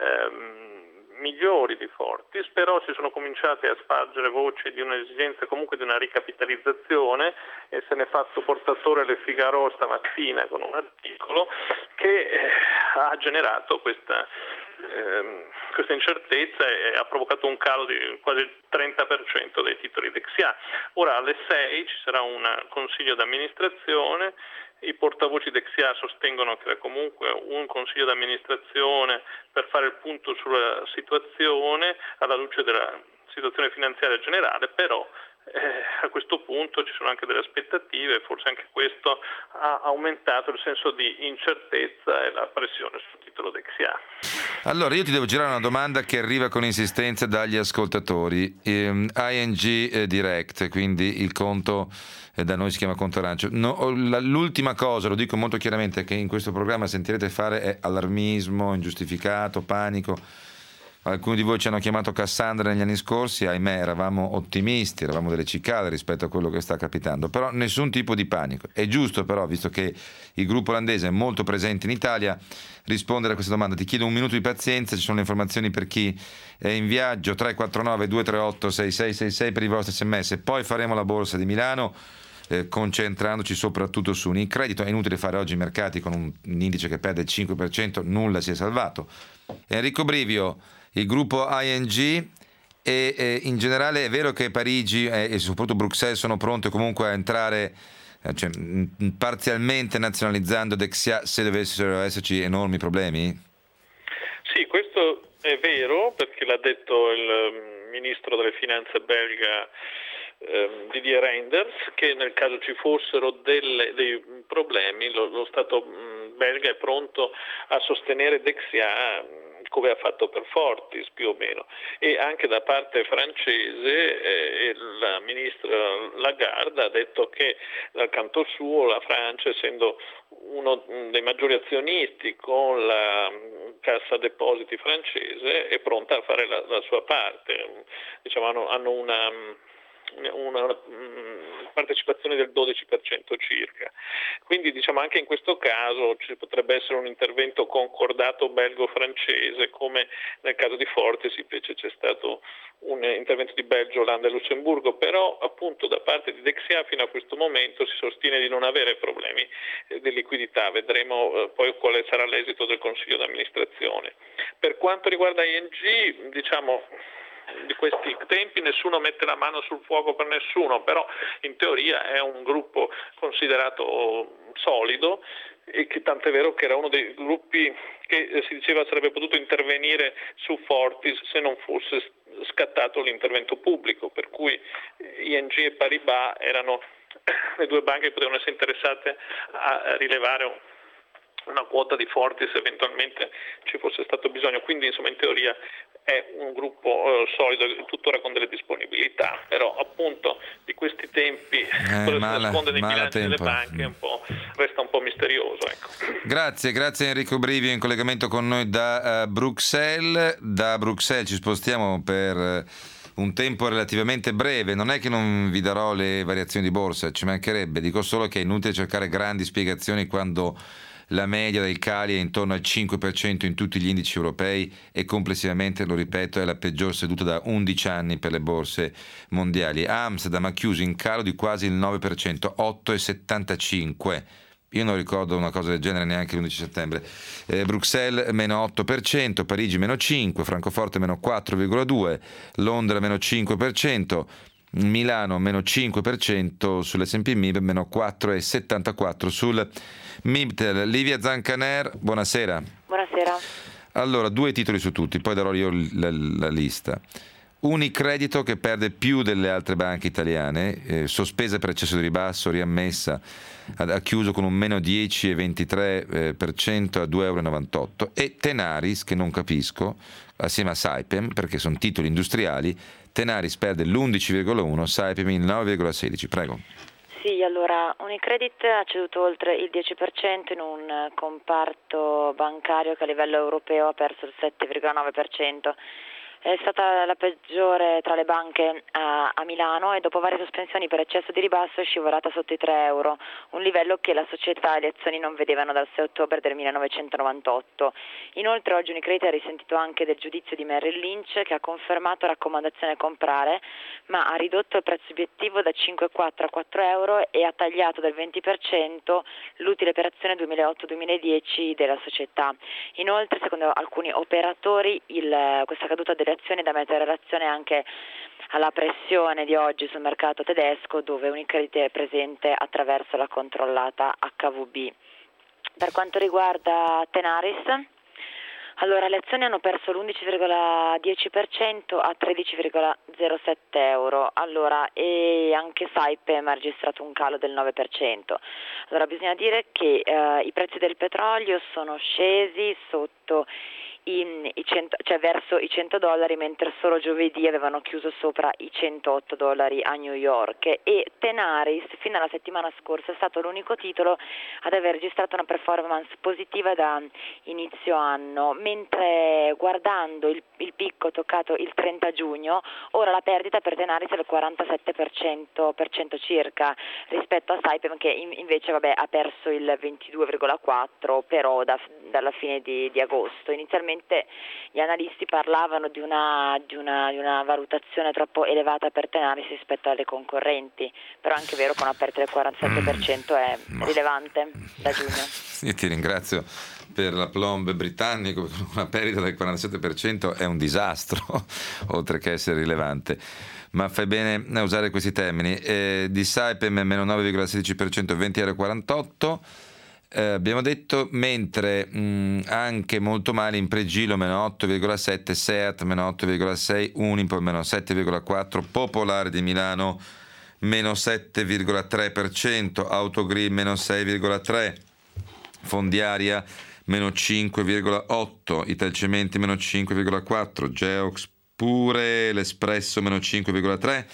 ehm, migliori di Fortis, però si sono cominciate a spargere voci di un'esigenza comunque di una ricapitalizzazione e se ne è fatto portatore Le Figaro stamattina con un articolo che eh, ha generato questa, ehm, questa incertezza e ha provocato un calo di quasi il trenta per cento dei titoli Dexia. Ora alle sei ci sarà un consiglio d'amministrazione. I portavoci Dexia sostengono che era comunque un consiglio d'amministrazione per fare il punto sulla situazione alla luce della situazione finanziaria generale, però eh, a questo punto ci sono anche delle aspettative, forse anche questo ha aumentato il senso di incertezza e la pressione sul titolo Dexia. Allora io ti devo girare una domanda che arriva con insistenza dagli ascoltatori. ehm, I N G eh, Direct, quindi il conto eh, da noi si chiama conto arancio. No, la, l'ultima cosa, lo dico molto chiaramente, che in questo programma sentirete fare è allarmismo ingiustificato, panico. Alcuni di voi ci hanno chiamato Cassandra negli anni scorsi, ahimè eravamo ottimisti, eravamo delle cicale rispetto a quello che sta capitando, però nessun tipo di panico. È giusto però, visto che il gruppo olandese è molto presente in Italia, rispondere a questa domanda. Ti chiedo un minuto di pazienza, ci sono le informazioni per chi è in viaggio, tre quattro nove due tre otto sei sei sei sei per i vostri sms, poi faremo la borsa di Milano, eh, concentrandoci soprattutto su Unicredito. È inutile fare oggi i mercati con un, un indice che perde il cinque per cento, nulla si è salvato. Enrico Brivio, il gruppo I N G E eh, in generale è vero che Parigi eh, e soprattutto Bruxelles sono pronte comunque a entrare eh, cioè, m- parzialmente nazionalizzando Dexia se dovessero esserci enormi problemi? Sì, questo è vero, perché l'ha detto il ministro delle finanze belga ehm, Didier Reynders, che nel caso ci fossero delle, dei problemi lo, lo Stato mh, belga è pronto a sostenere Dexia come ha fatto per Fortis più o meno, e anche da parte francese eh, la ministra Lagarde ha detto che dal canto suo la Francia, essendo uno dei maggiori azionisti con la Cassa Depositi francese, è pronta a fare la, la sua parte. Diciamo, hanno, hanno una una partecipazione del dodici per cento circa. Quindi diciamo anche in questo caso ci potrebbe essere un intervento concordato belgo-francese, come nel caso di Fortis invece c'è stato un intervento di Belgio, Olanda e Lussemburgo, però appunto da parte di Dexia fino a questo momento si sostiene di non avere problemi di liquidità. Vedremo poi quale sarà l'esito del Consiglio d'amministrazione. Per quanto riguarda I N G, diciamo di questi tempi nessuno mette la mano sul fuoco per nessuno, però in teoria è un gruppo considerato solido, e che tant'è vero che era uno dei gruppi che si diceva sarebbe potuto intervenire su Fortis se non fosse scattato l'intervento pubblico, per cui I N G e Paribas erano le due banche che potevano essere interessate a rilevare una quota di Fortis se eventualmente ci fosse stato bisogno. Quindi insomma in teoria è un gruppo eh, solido, tuttora con delle disponibilità, però appunto di questi tempi eh, cosa si nasconde nei bilanci delle banche un po', resta un po' misterioso. Ecco. Grazie, grazie Enrico Brivio in collegamento con noi da uh, Bruxelles. Da Bruxelles ci spostiamo per uh, un tempo relativamente breve. Non è che non vi darò le variazioni di borsa, ci mancherebbe, dico solo che è inutile cercare grandi spiegazioni quando la media del Cali è intorno al cinque per cento in tutti gli indici europei e complessivamente, lo ripeto, è la peggior seduta da undici anni per le borse mondiali. Amsterdam ha chiuso in calo di quasi il nove per cento, otto virgola settantacinque. Io non ricordo una cosa del genere neanche l'undici settembre. Eh, Bruxelles meno otto per cento, Parigi meno cinque per cento, Francoforte meno quattro virgola due per cento, Londra meno cinque per cento, Milano meno cinque per cento sull'S and P M I B, meno quattro virgola settantaquattro sul Mibtel. Livia Zancaner, buonasera. Buonasera. Allora, due titoli su tutti, poi darò io la, la lista. Unicredito che perde più delle altre banche italiane, eh, sospesa per eccesso di ribasso, riammessa, ha, ha chiuso con un meno dieci virgola ventitré per cento a due virgola novantotto euro, e Tenaris, che non capisco, assieme a Saipem, perché sono titoli industriali. Tenaris perde l'undici virgola uno, Saipem il nove virgola sedici. Prego. Sì, allora Unicredit ha ceduto oltre il dieci per cento in un comparto bancario che a livello europeo ha perso il sette virgola nove per cento. È stata la peggiore tra le banche a, a Milano, e dopo varie sospensioni per eccesso di ribasso è scivolata sotto i tre euro, un livello che la società e le azioni non vedevano dal sei ottobre del millenovecentonovantotto. Inoltre oggi Unicredit ha risentito anche del giudizio di Merrill Lynch, che ha confermato raccomandazione a comprare, ma ha ridotto il prezzo obiettivo da cinque virgola quattro a quattro euro e ha tagliato del venti per cento l'utile per azione duemilaotto duemiladieci della società. Inoltre, secondo alcuni operatori, il, questa caduta delle azioni da mettere in relazione anche alla pressione di oggi sul mercato tedesco, dove Unicredit è presente attraverso la controllata H V B. Per quanto riguarda Tenaris, allora le azioni hanno perso l'undici virgola dieci per cento a tredici virgola zero sette euro, allora, e anche Saipem ha registrato un calo del nove per cento. Allora bisogna dire che eh, i prezzi del petrolio sono scesi sotto I, i cento, cioè verso i cento dollari, mentre solo giovedì avevano chiuso sopra i centootto dollari a New York, e Tenaris fino alla settimana scorsa è stato l'unico titolo ad aver registrato una performance positiva da inizio anno, mentre guardando il, il picco toccato il trenta giugno, ora la perdita per Tenaris è del quarantasette per cento, per cento circa, rispetto a Saipem, che in, invece vabbè, ha perso il ventidue virgola quattro per cento però da, dalla fine di, di agosto. Inizialmente gli analisti parlavano di una, di, una, di una valutazione troppo elevata per Tenaris rispetto alle concorrenti, però è anche vero che una perdita del quarantasette per cento è rilevante da giugno. Io ti ringrazio per la Plomb britannico, con una perdita del quarantasette per cento è un disastro, oltre che essere rilevante. Ma fai bene a usare questi termini. Eh, di Saipem meno nove virgola sedici per cento, venti virgola quarantotto euro. Eh, abbiamo detto, mentre mh, anche molto male in Pregilo meno otto virgola sette, Seat meno otto virgola sei, Unipol meno sette virgola quattro, Popolare di Milano meno sette virgola tre per cento, Autogrill meno sei virgola tre, Fondiaria meno cinque virgola otto, Italcementi meno cinque virgola quattro, Geox pure, l'Espresso meno cinque virgola tre,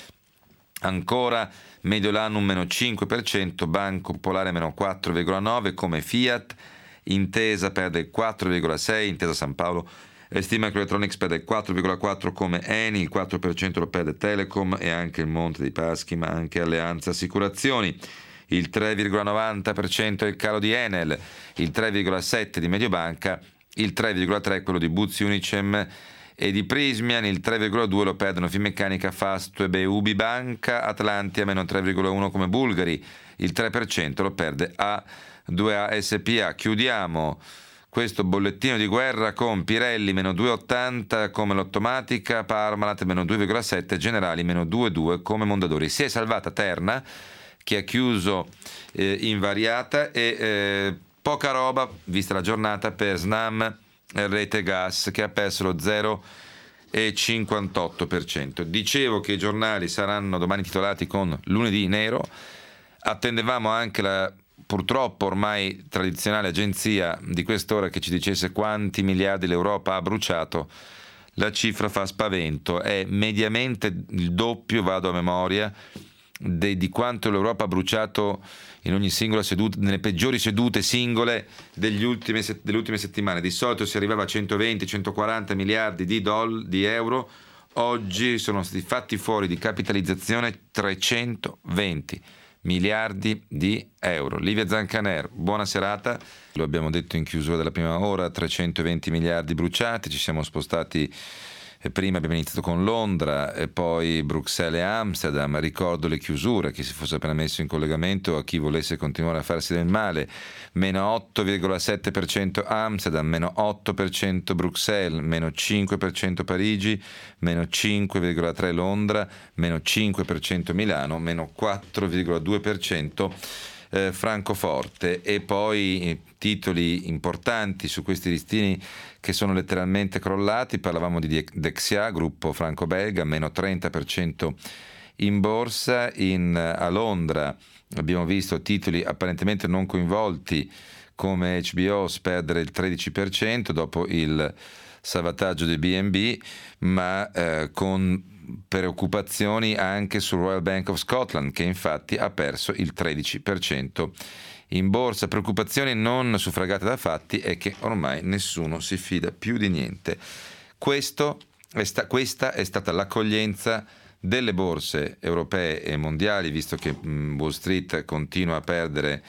ancora Mediolanum meno cinque per cento, Banco Popolare meno quattro virgola nove come Fiat, Intesa perde il quattro virgola sei, Intesa San Paolo, Estima Electronics perde il quattro virgola quattro come Eni, il quattro per cento lo perde Telecom e anche il Monte dei Paschi, ma anche Alleanza Assicurazioni. Il tre virgola novanta per cento è il calo di Enel, il tre virgola sette per cento di Mediobanca, il tre virgola tre per cento quello di Buzzi Unicem e di Prismian, il tre virgola due per cento lo perdono Finmeccanica, Fastweb e Ubi Banca, Atlantia meno tre virgola uno per cento come Bulgari, il tre per cento lo perde A due A S P A. Chiudiamo questo bollettino di guerra con Pirelli meno due virgola ottanta come Lottomatica, Parmalat meno due virgola sette, Generali meno due virgola due come Mondadori. Si è salvata Terna, che ha chiuso eh, invariata, e eh, poca roba, vista la giornata, per Snam Rete Gas, che ha perso lo zero virgola cinquantotto per cento. Dicevo che i giornali saranno domani titolati con lunedì nero, attendevamo anche la purtroppo ormai tradizionale agenzia di quest'ora che ci dicesse quanti miliardi l'Europa ha bruciato. La cifra fa spavento, è mediamente il doppio, vado a memoria, de, di quanto l'Europa ha bruciato in ogni singola seduta, nelle peggiori sedute singole degli ultime, delle ultime settimane. Di solito si arrivava a centoventi centoquaranta miliardi di, doll, di euro, oggi sono stati fatti fuori di capitalizzazione trecentoventi miliardi di euro. Livia Zancaner, buona serata. Lo abbiamo detto in chiusura della prima ora, trecentoventi miliardi bruciati, ci siamo spostati. E prima abbiamo iniziato con Londra e poi Bruxelles e Amsterdam. Ricordo le chiusure, chi si fosse appena messo in collegamento, a chi volesse continuare a farsi del male: meno otto virgola sette per cento Amsterdam, meno otto per cento Bruxelles, meno cinque per cento Parigi, meno cinque virgola tre Londra, meno cinque per cento Milano, meno quattro virgola due per cento eh, Francoforte. E poi titoli importanti su questi listini che sono letteralmente crollati. Parlavamo di Dexia, gruppo franco-belga, meno trenta per cento in borsa. In, a Londra abbiamo visto titoli apparentemente non coinvolti come H B O perdere il tredici per cento dopo il salvataggio del B and B, ma eh, con preoccupazioni anche sul Royal Bank of Scotland, che infatti ha perso il tredici per cento in borsa. Preoccupazioni non suffragate da fatti è che ormai nessuno si fida più di niente. Questo è sta- questa è stata l'accoglienza delle borse europee e mondiali, visto che mh, Wall Street continua a perdere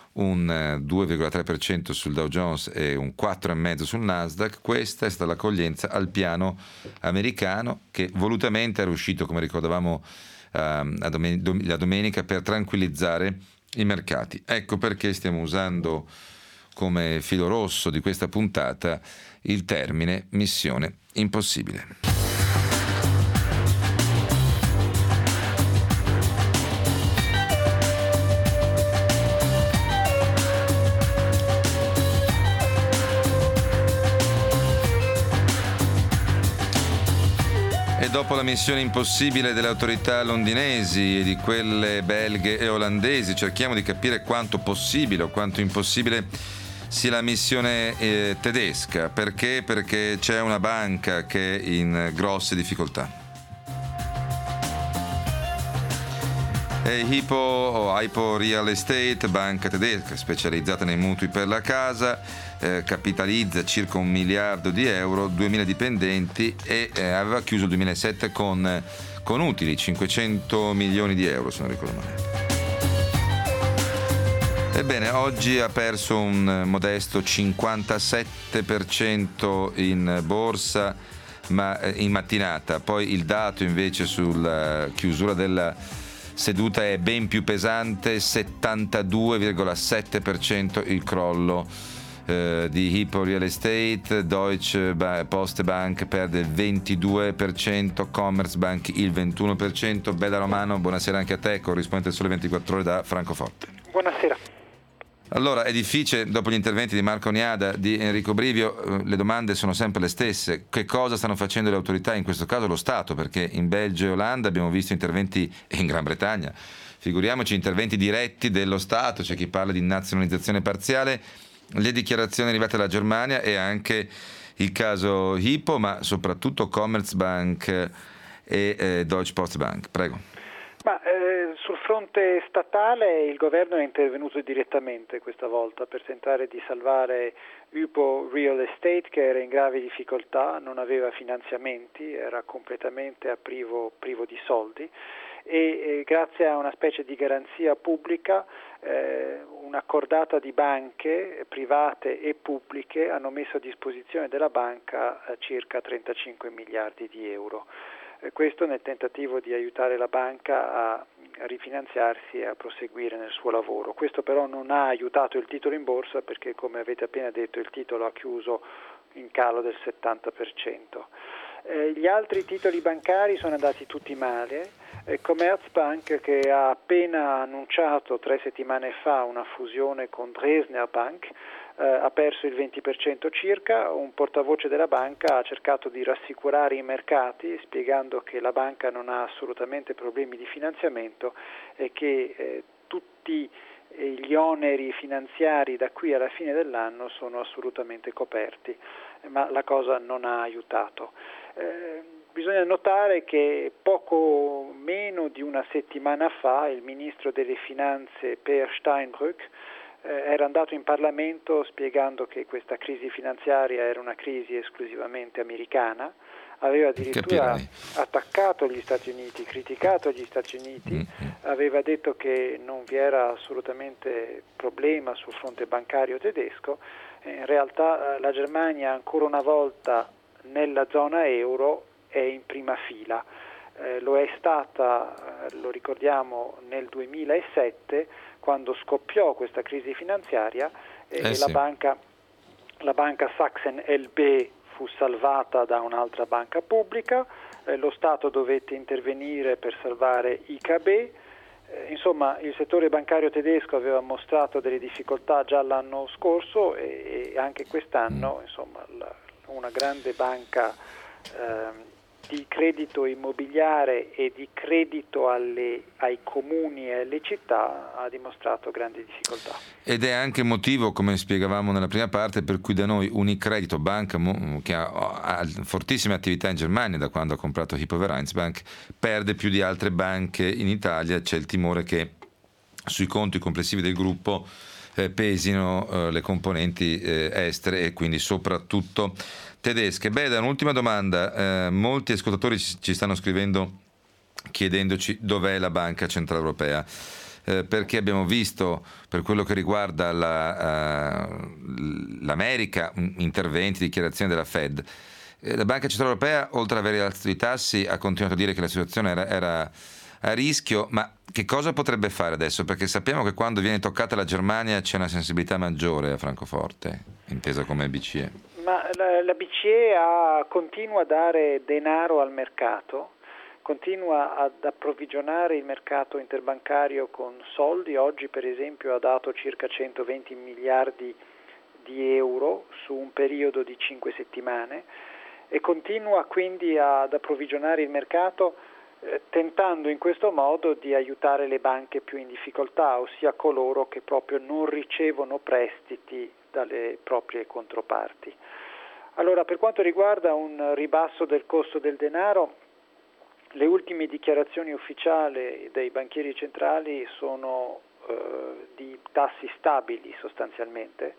un due virgola tre per cento sul Dow Jones e un quattro virgola cinque per cento sul Nasdaq. Questa è stata l'accoglienza al piano americano, che volutamente era uscito, come ricordavamo uh, la domenica, per tranquillizzare i mercati. Ecco perché stiamo usando come filo rosso di questa puntata il termine missione impossibile. E dopo la missione impossibile delle autorità londinesi e di quelle belghe e olandesi, cerchiamo di capire quanto possibile o quanto impossibile sia la missione eh, tedesca. Perché? Perché c'è una banca che è in grosse difficoltà. È Hypo o Hypo Real Estate, banca tedesca specializzata nei mutui per la casa. Eh, capitalizza circa un miliardo di euro, duemila dipendenti e eh, aveva chiuso il duemilasette con, con utili cinquecento milioni di euro, se non ricordo male. Ebbene, oggi ha perso un modesto cinquantasette per cento in borsa, ma eh, in mattinata. Poi il dato invece sulla chiusura della seduta è ben più pesante, settantadue virgola sette per cento il crollo eh, di Hypo Real Estate, Deutsche Post Bank perde il ventidue per cento, Commerzbank il ventuno per cento. Beda Romano, buonasera anche a te, corrispondente del Sole ventiquattro Ore da Francoforte. Buonasera. Allora, è difficile, dopo gli interventi di Marco Niada, di Enrico Brivio, le domande sono sempre le stesse. Che cosa stanno facendo le autorità, in questo caso lo Stato? Perché in Belgio e Olanda abbiamo visto interventi, e in Gran Bretagna, figuriamoci, interventi diretti dello Stato, c'è chi parla di nazionalizzazione parziale, le dichiarazioni arrivate dalla Germania e anche il caso Hypo, ma soprattutto Commerzbank e eh, Deutsche Post Bank. Prego. Ma, eh, sul fronte statale il governo è intervenuto direttamente questa volta per tentare di salvare Hypo Real Estate, che era in gravi difficoltà, non aveva finanziamenti, era completamente a privo, privo di soldi e eh, grazie a una specie di garanzia pubblica eh, un'accordata di banche private e pubbliche hanno messo a disposizione della banca eh, circa trentacinque miliardi di euro. Questo nel tentativo di aiutare la banca a rifinanziarsi e a proseguire nel suo lavoro. Questo però non ha aiutato il titolo in borsa perché, come avete appena detto, il titolo ha chiuso in calo del settanta per cento. Eh, gli altri titoli bancari sono andati tutti male. Eh, Commerzbank, che ha appena annunciato tre settimane fa una fusione con Dresdner Bank, eh, ha perso il venti per cento circa. Un portavoce della banca ha cercato di rassicurare i mercati spiegando che la banca non ha assolutamente problemi di finanziamento e che eh, tutti gli oneri finanziari da qui alla fine dell'anno sono assolutamente coperti, ma la cosa non ha aiutato. Eh, bisogna notare che poco meno di una settimana fa il ministro delle finanze Per Steinbrück eh, era andato in Parlamento spiegando che questa crisi finanziaria era una crisi esclusivamente americana, aveva addirittura Capirai. attaccato gli Stati Uniti, criticato gli Stati Uniti, mm-hmm. aveva detto che non vi era assolutamente problema sul fronte bancario tedesco. In realtà la Germania ancora una volta nella zona euro è in prima fila, eh, lo è stata, lo ricordiamo, nel duemilasette quando scoppiò questa crisi finanziaria eh, eh, e sì. la banca, la banca Sachsen L B fu salvata da un'altra banca pubblica, eh, lo Stato dovette intervenire per salvare I K B, eh, insomma il settore bancario tedesco aveva mostrato delle difficoltà già l'anno scorso e, e anche quest'anno insomma la, una grande banca eh, di credito immobiliare e di credito alle, ai comuni e alle città ha dimostrato grandi difficoltà. Ed è anche motivo, come spiegavamo nella prima parte, per cui da noi Unicredito, banca che ha, ha fortissime attività in Germania da quando ha comprato Hypo Vereinsbank, perde più di altre banche in Italia. C'è il timore che sui conti complessivi del gruppo eh, pesino eh, le componenti eh, estere e quindi soprattutto tedesche. Beh, da un'ultima domanda, eh, molti ascoltatori ci, ci stanno scrivendo chiedendoci dov'è la Banca Centrale Europea, eh, perché abbiamo visto, per quello che riguarda la, uh, l'America, interventi, dichiarazioni della Fed. Eh, la Banca Centrale Europea, oltre ad avere alzato i tassi, ha continuato a dire che la situazione era, era a rischio, ma che cosa potrebbe fare adesso? Perché sappiamo che quando viene toccata la Germania c'è una sensibilità maggiore a Francoforte, intesa come B C E. Ma la, la B C E ha, continua a dare denaro al mercato, continua ad approvvigionare il mercato interbancario con soldi. Oggi per esempio ha dato circa centoventi miliardi di euro su un periodo di cinque settimane e continua quindi ad approvvigionare il mercato eh, tentando in questo modo di aiutare le banche più in difficoltà, ossia coloro che proprio non ricevono prestiti dalle proprie controparti. Allora, per quanto riguarda un ribasso del costo del denaro, le ultime dichiarazioni ufficiali dei banchieri centrali sono eh, di tassi stabili sostanzialmente.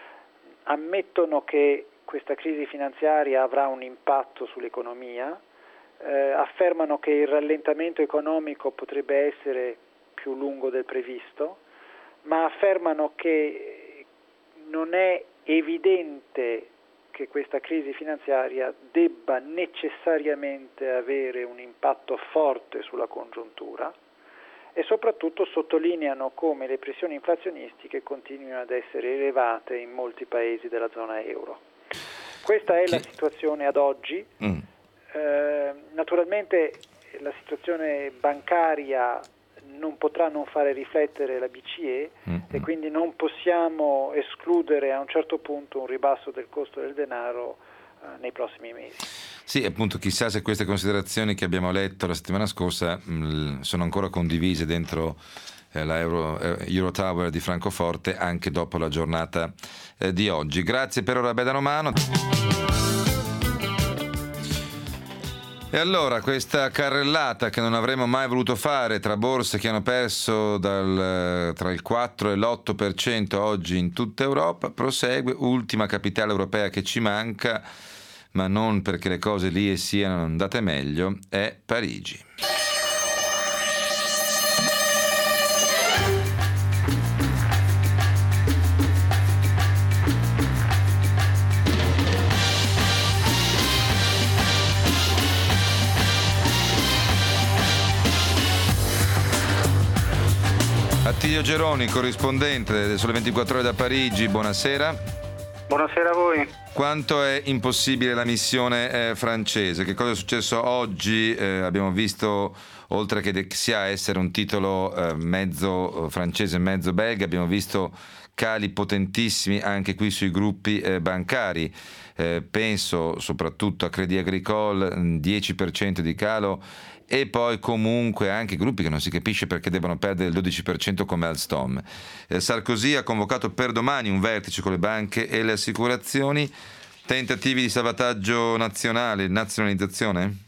Ammettono che questa crisi finanziaria avrà un impatto sull'economia, eh, affermano che il rallentamento economico potrebbe essere più lungo del previsto, ma affermano che non è evidente che questa crisi finanziaria debba necessariamente avere un impatto forte sulla congiuntura e soprattutto sottolineano come le pressioni inflazionistiche continuino ad essere elevate in molti paesi della zona euro. Questa è la situazione ad oggi. Mm. Eh, naturalmente la situazione bancaria non potrà non fare riflettere la B C E mm-hmm. e quindi non possiamo escludere a un certo punto un ribasso del costo del denaro eh, nei prossimi mesi. Sì, appunto, chissà se queste considerazioni che abbiamo letto la settimana scorsa mh, sono ancora condivise dentro eh, la Euro, eh, Eurotower di Francoforte anche dopo la giornata eh, di oggi. Grazie per ora, Beda Romano. E allora questa carrellata che non avremmo mai voluto fare tra borse che hanno perso dal, tra il quattro e l'otto per cento oggi in tutta Europa prosegue. Ultima capitale europea che ci manca, ma non perché le cose lì siano andate meglio, è Parigi. Attilio Geroni, corrispondente del Sole ventiquattro Ore da Parigi, buonasera. Buonasera a voi. Quanto è impossibile la missione eh, francese? Che cosa è successo oggi? Eh, abbiamo visto, oltre che sia essere un titolo eh, mezzo francese, mezzo belga, abbiamo visto cali potentissimi anche qui sui gruppi eh, bancari. Eh, penso soprattutto a Crédit Agricole, dieci per cento di calo, e poi comunque anche gruppi che non si capisce perché devono perdere il dodici per cento come Alstom. Eh, Sarkozy ha convocato per domani un vertice con le banche e le assicurazioni. Tentativi di salvataggio nazionale, nazionalizzazione?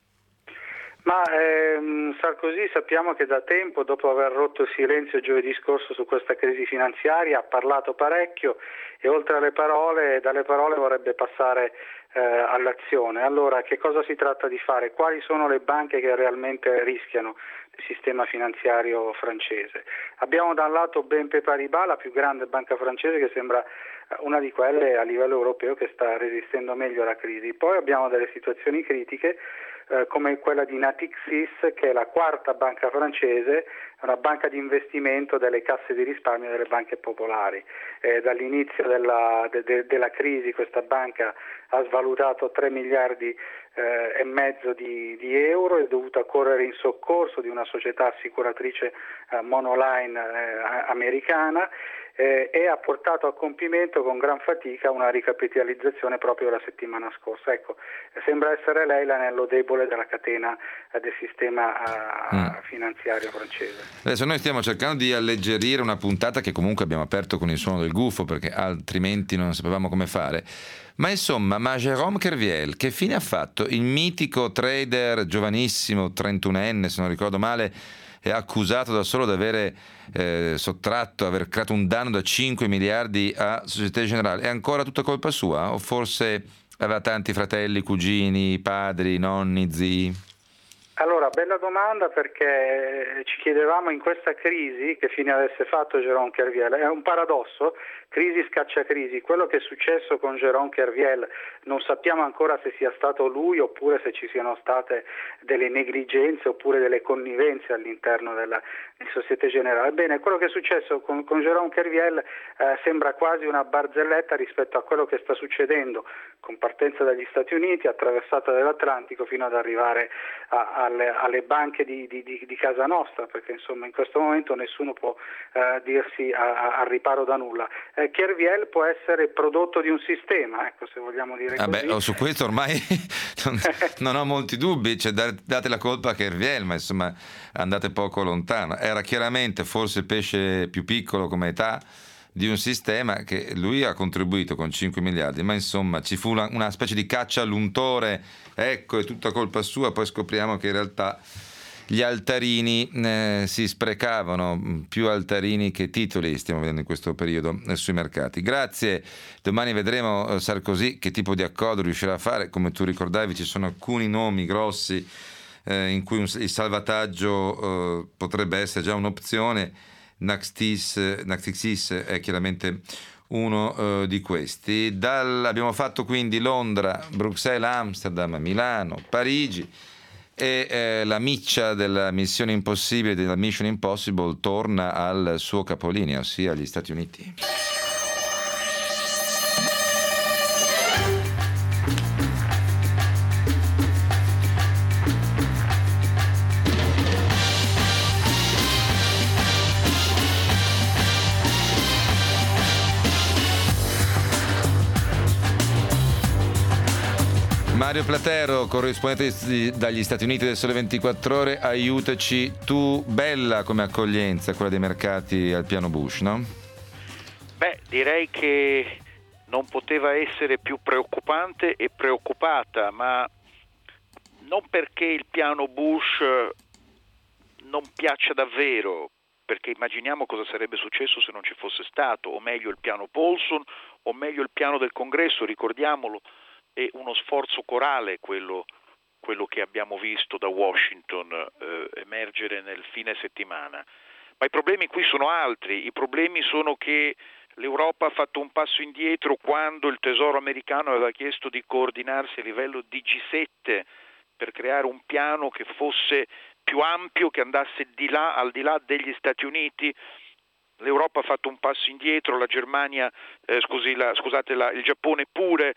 Ma ehm, Sarkozy sappiamo che da tempo, dopo aver rotto il silenzio giovedì scorso su questa crisi finanziaria, ha parlato parecchio e oltre alle parole, dalle parole vorrebbe passare eh, all'azione. Allora, che cosa si tratta di fare? Quali sono le banche che realmente rischiano il sistema finanziario francese? Abbiamo da un lato B N P Paribas, la più grande banca francese, che sembra una di quelle a livello europeo che sta resistendo meglio alla crisi. Poi abbiamo delle situazioni critiche eh, come quella di Natixis, che è la quarta banca francese, una banca di investimento delle casse di risparmio delle banche popolari. Eh, dall'inizio della, de, de, della crisi questa banca ha svalutato tre miliardi eh, e mezzo di, di euro, è dovuta correre in soccorso di una società assicuratrice eh, monoline eh, americana eh, e ha portato a compimento con gran fatica una ricapitalizzazione proprio la settimana scorsa. Ecco, sembra essere lei l'anello debole della catena eh, del sistema eh, mm. finanziario francese. Adesso noi stiamo cercando di alleggerire una puntata che comunque abbiamo aperto con il suono del gufo, perché altrimenti non sapevamo come fare. Ma insomma, ma Jérôme Kerviel, che fine ha fatto? Il mitico trader giovanissimo, trentunenne se non ricordo male, è accusato da solo di avere eh, sottratto, aver creato un danno da cinque miliardi a Société Générale. È ancora tutta colpa sua? O forse aveva tanti fratelli, cugini, padri, nonni, zii? Allora, bella domanda, perché ci chiedevamo in questa crisi che fine avesse fatto Jérôme Kerviel. È un paradosso, crisi scaccia crisi. Quello che è successo con Jérôme Kerviel non sappiamo ancora se sia stato lui oppure se ci siano state delle negligenze oppure delle connivenze all'interno della di Société Générale. Bene, quello che è successo con, con Jérôme Kerviel eh, sembra quasi una barzelletta rispetto a quello che sta succedendo con partenza dagli Stati Uniti, attraversata dell'Atlantico fino ad arrivare a, alle, alle banche di, di, di, di casa nostra, perché insomma in questo momento nessuno può eh, dirsi a, a riparo da nulla. Eh, Kerviel può essere prodotto di un sistema, ecco, se vogliamo dire ah così. Beh, su questo ormai non, non ho molti dubbi, cioè, date la colpa a Kerviel, ma insomma andate poco lontano. Era chiaramente forse il pesce più piccolo come età di un sistema che lui ha contribuito con cinque miliardi, ma insomma ci fu una, una specie di caccia all'untore, ecco, è tutta colpa sua. Poi scopriamo che in realtà gli altarini eh, si sprecavano, più altarini che titoli stiamo vedendo in questo periodo eh, sui mercati. Grazie, domani vedremo eh, Sarkozy che tipo di accordo riuscirà a fare. Come tu ricordavi, ci sono alcuni nomi grossi eh, in cui un, il salvataggio eh, potrebbe essere già un'opzione. Natixis, Natixis è chiaramente uno uh, di questi. Dal, abbiamo fatto quindi Londra, Bruxelles, Amsterdam, Milano, Parigi. e eh, la miccia della missione impossibile, della Mission Impossible, torna al suo capolinea, ossia agli Stati Uniti. Mario Platero, corrispondente dagli Stati Uniti del Sole ventiquattro Ore, aiutaci. Tu, bella come accoglienza quella dei mercati al piano Bush, no? Beh, direi che non poteva essere più preoccupante e preoccupata, ma non perché il piano Bush non piaccia davvero, perché immaginiamo cosa sarebbe successo se non ci fosse stato, o meglio il piano Paulson, o meglio il piano del Congresso, ricordiamolo. È uno sforzo corale quello, quello che abbiamo visto da Washington eh, emergere nel fine settimana. Ma i problemi qui sono altri. I problemi sono che l'Europa ha fatto un passo indietro quando il Tesoro americano aveva chiesto di coordinarsi a livello di G sette per creare un piano che fosse più ampio, che andasse di là, al di là degli Stati Uniti. L'Europa ha fatto un passo indietro, la Germania, eh, scusi, la, scusate, la, il Giappone pure.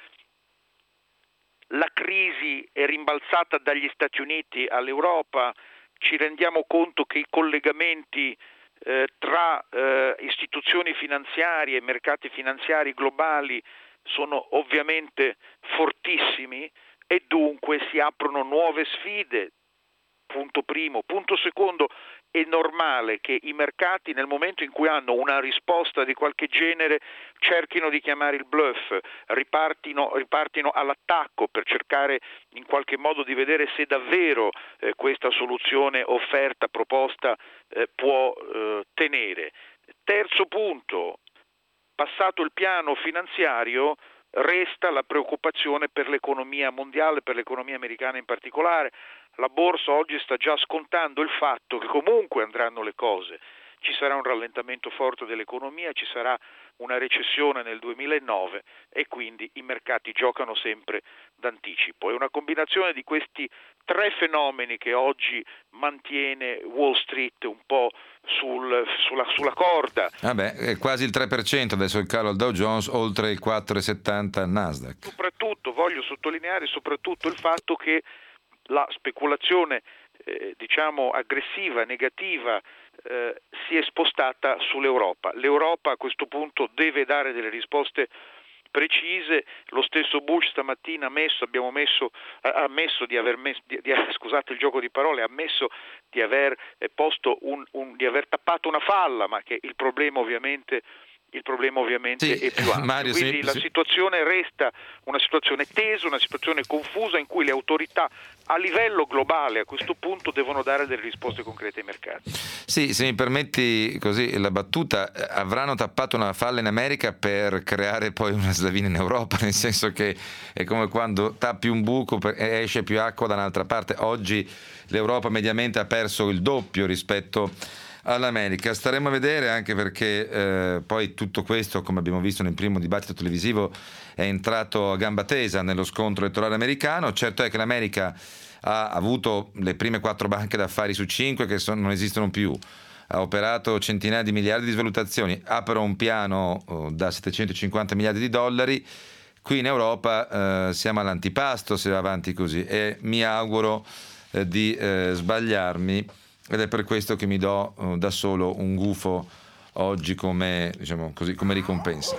La crisi è rimbalzata dagli Stati Uniti all'Europa, ci rendiamo conto che i collegamenti eh, tra eh, istituzioni finanziarie e mercati finanziari globali sono ovviamente fortissimi e dunque si aprono nuove sfide. Punto primo. Punto secondo, è normale che i mercati nel momento in cui hanno una risposta di qualche genere cerchino di chiamare il bluff, ripartino, ripartino all'attacco per cercare in qualche modo di vedere se davvero eh, questa soluzione offerta, proposta eh, può eh, tenere. Terzo punto, passato il piano finanziario, resta la preoccupazione per l'economia mondiale, per l'economia americana in particolare. La borsa oggi sta già scontando il fatto che comunque andranno le cose. Ci sarà un rallentamento forte dell'economia, ci sarà una recessione nel duemilanove e quindi i mercati giocano sempre d'anticipo. È una combinazione di questi tre fenomeni che oggi mantiene Wall Street un po' sul, sulla, sulla corda. Vabbè, è quasi il tre per cento adesso il calo al Dow Jones, oltre il quattro virgola settanta al Nasdaq. Soprattutto, voglio sottolineare soprattutto il fatto che la speculazione eh, diciamo aggressiva, negativa, eh, si è spostata sull'Europa. L'Europa a questo punto deve dare delle risposte precise. Lo stesso Bush stamattina ha messo, abbiamo messo, ha ammesso di aver messo, di, di, scusate il gioco di parole, ha ammesso di aver eh, posto un, un, di aver tappato una falla, ma che il problema ovviamente Il problema ovviamente sì, è più ampio. Mario, Quindi sì, la sì. situazione resta una situazione tesa, una situazione confusa in cui le autorità a livello globale a questo punto devono dare delle risposte concrete ai mercati. Sì, se mi permetti così la battuta, avranno tappato una falla in America per creare poi una slavina in Europa, nel senso che è come quando tappi un buco e esce più acqua da un'altra parte. Oggi l'Europa mediamente ha perso il doppio rispetto all'America. Staremo a vedere, anche perché eh, poi tutto questo, come abbiamo visto nel primo dibattito televisivo, è entrato a gamba tesa nello scontro elettorale americano. Certo è che l'America ha avuto le prime quattro banche d'affari su cinque che sono, non esistono più, ha operato centinaia di miliardi di svalutazioni, ha però un piano oh, da settecentocinquanta miliardi di dollari. Qui in Europa eh, siamo all'antipasto se va avanti così, e mi auguro eh, di eh, sbagliarmi. Ed è per questo che mi do uh, da solo un gufo oggi come, diciamo così, come ricompensa.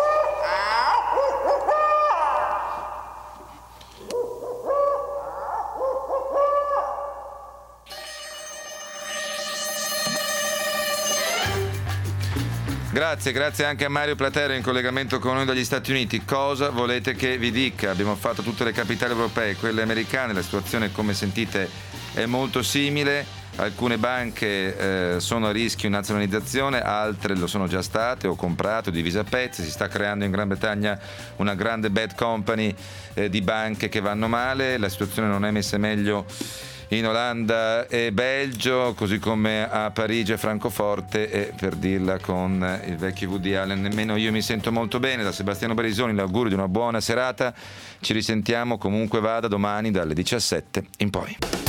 Grazie, grazie anche a Mario Platero in collegamento con noi dagli Stati Uniti. Cosa volete che vi dica? Abbiamo fatto tutte le capitali europee, quelle americane, la situazione come sentite è molto simile. Alcune banche eh, sono a rischio nazionalizzazione, altre lo sono già state o comprate o divise a pezzi. Si sta creando in Gran Bretagna una grande bad company eh, di banche che vanno male. La situazione non è messa meglio in Olanda e Belgio, così come a Parigi e Francoforte, e per dirla con il vecchio Woody Allen, nemmeno io mi sento molto bene. Da Sebastiano Barisoni l'augurio di una buona serata. Ci risentiamo comunque vada domani dalle diciassette in poi.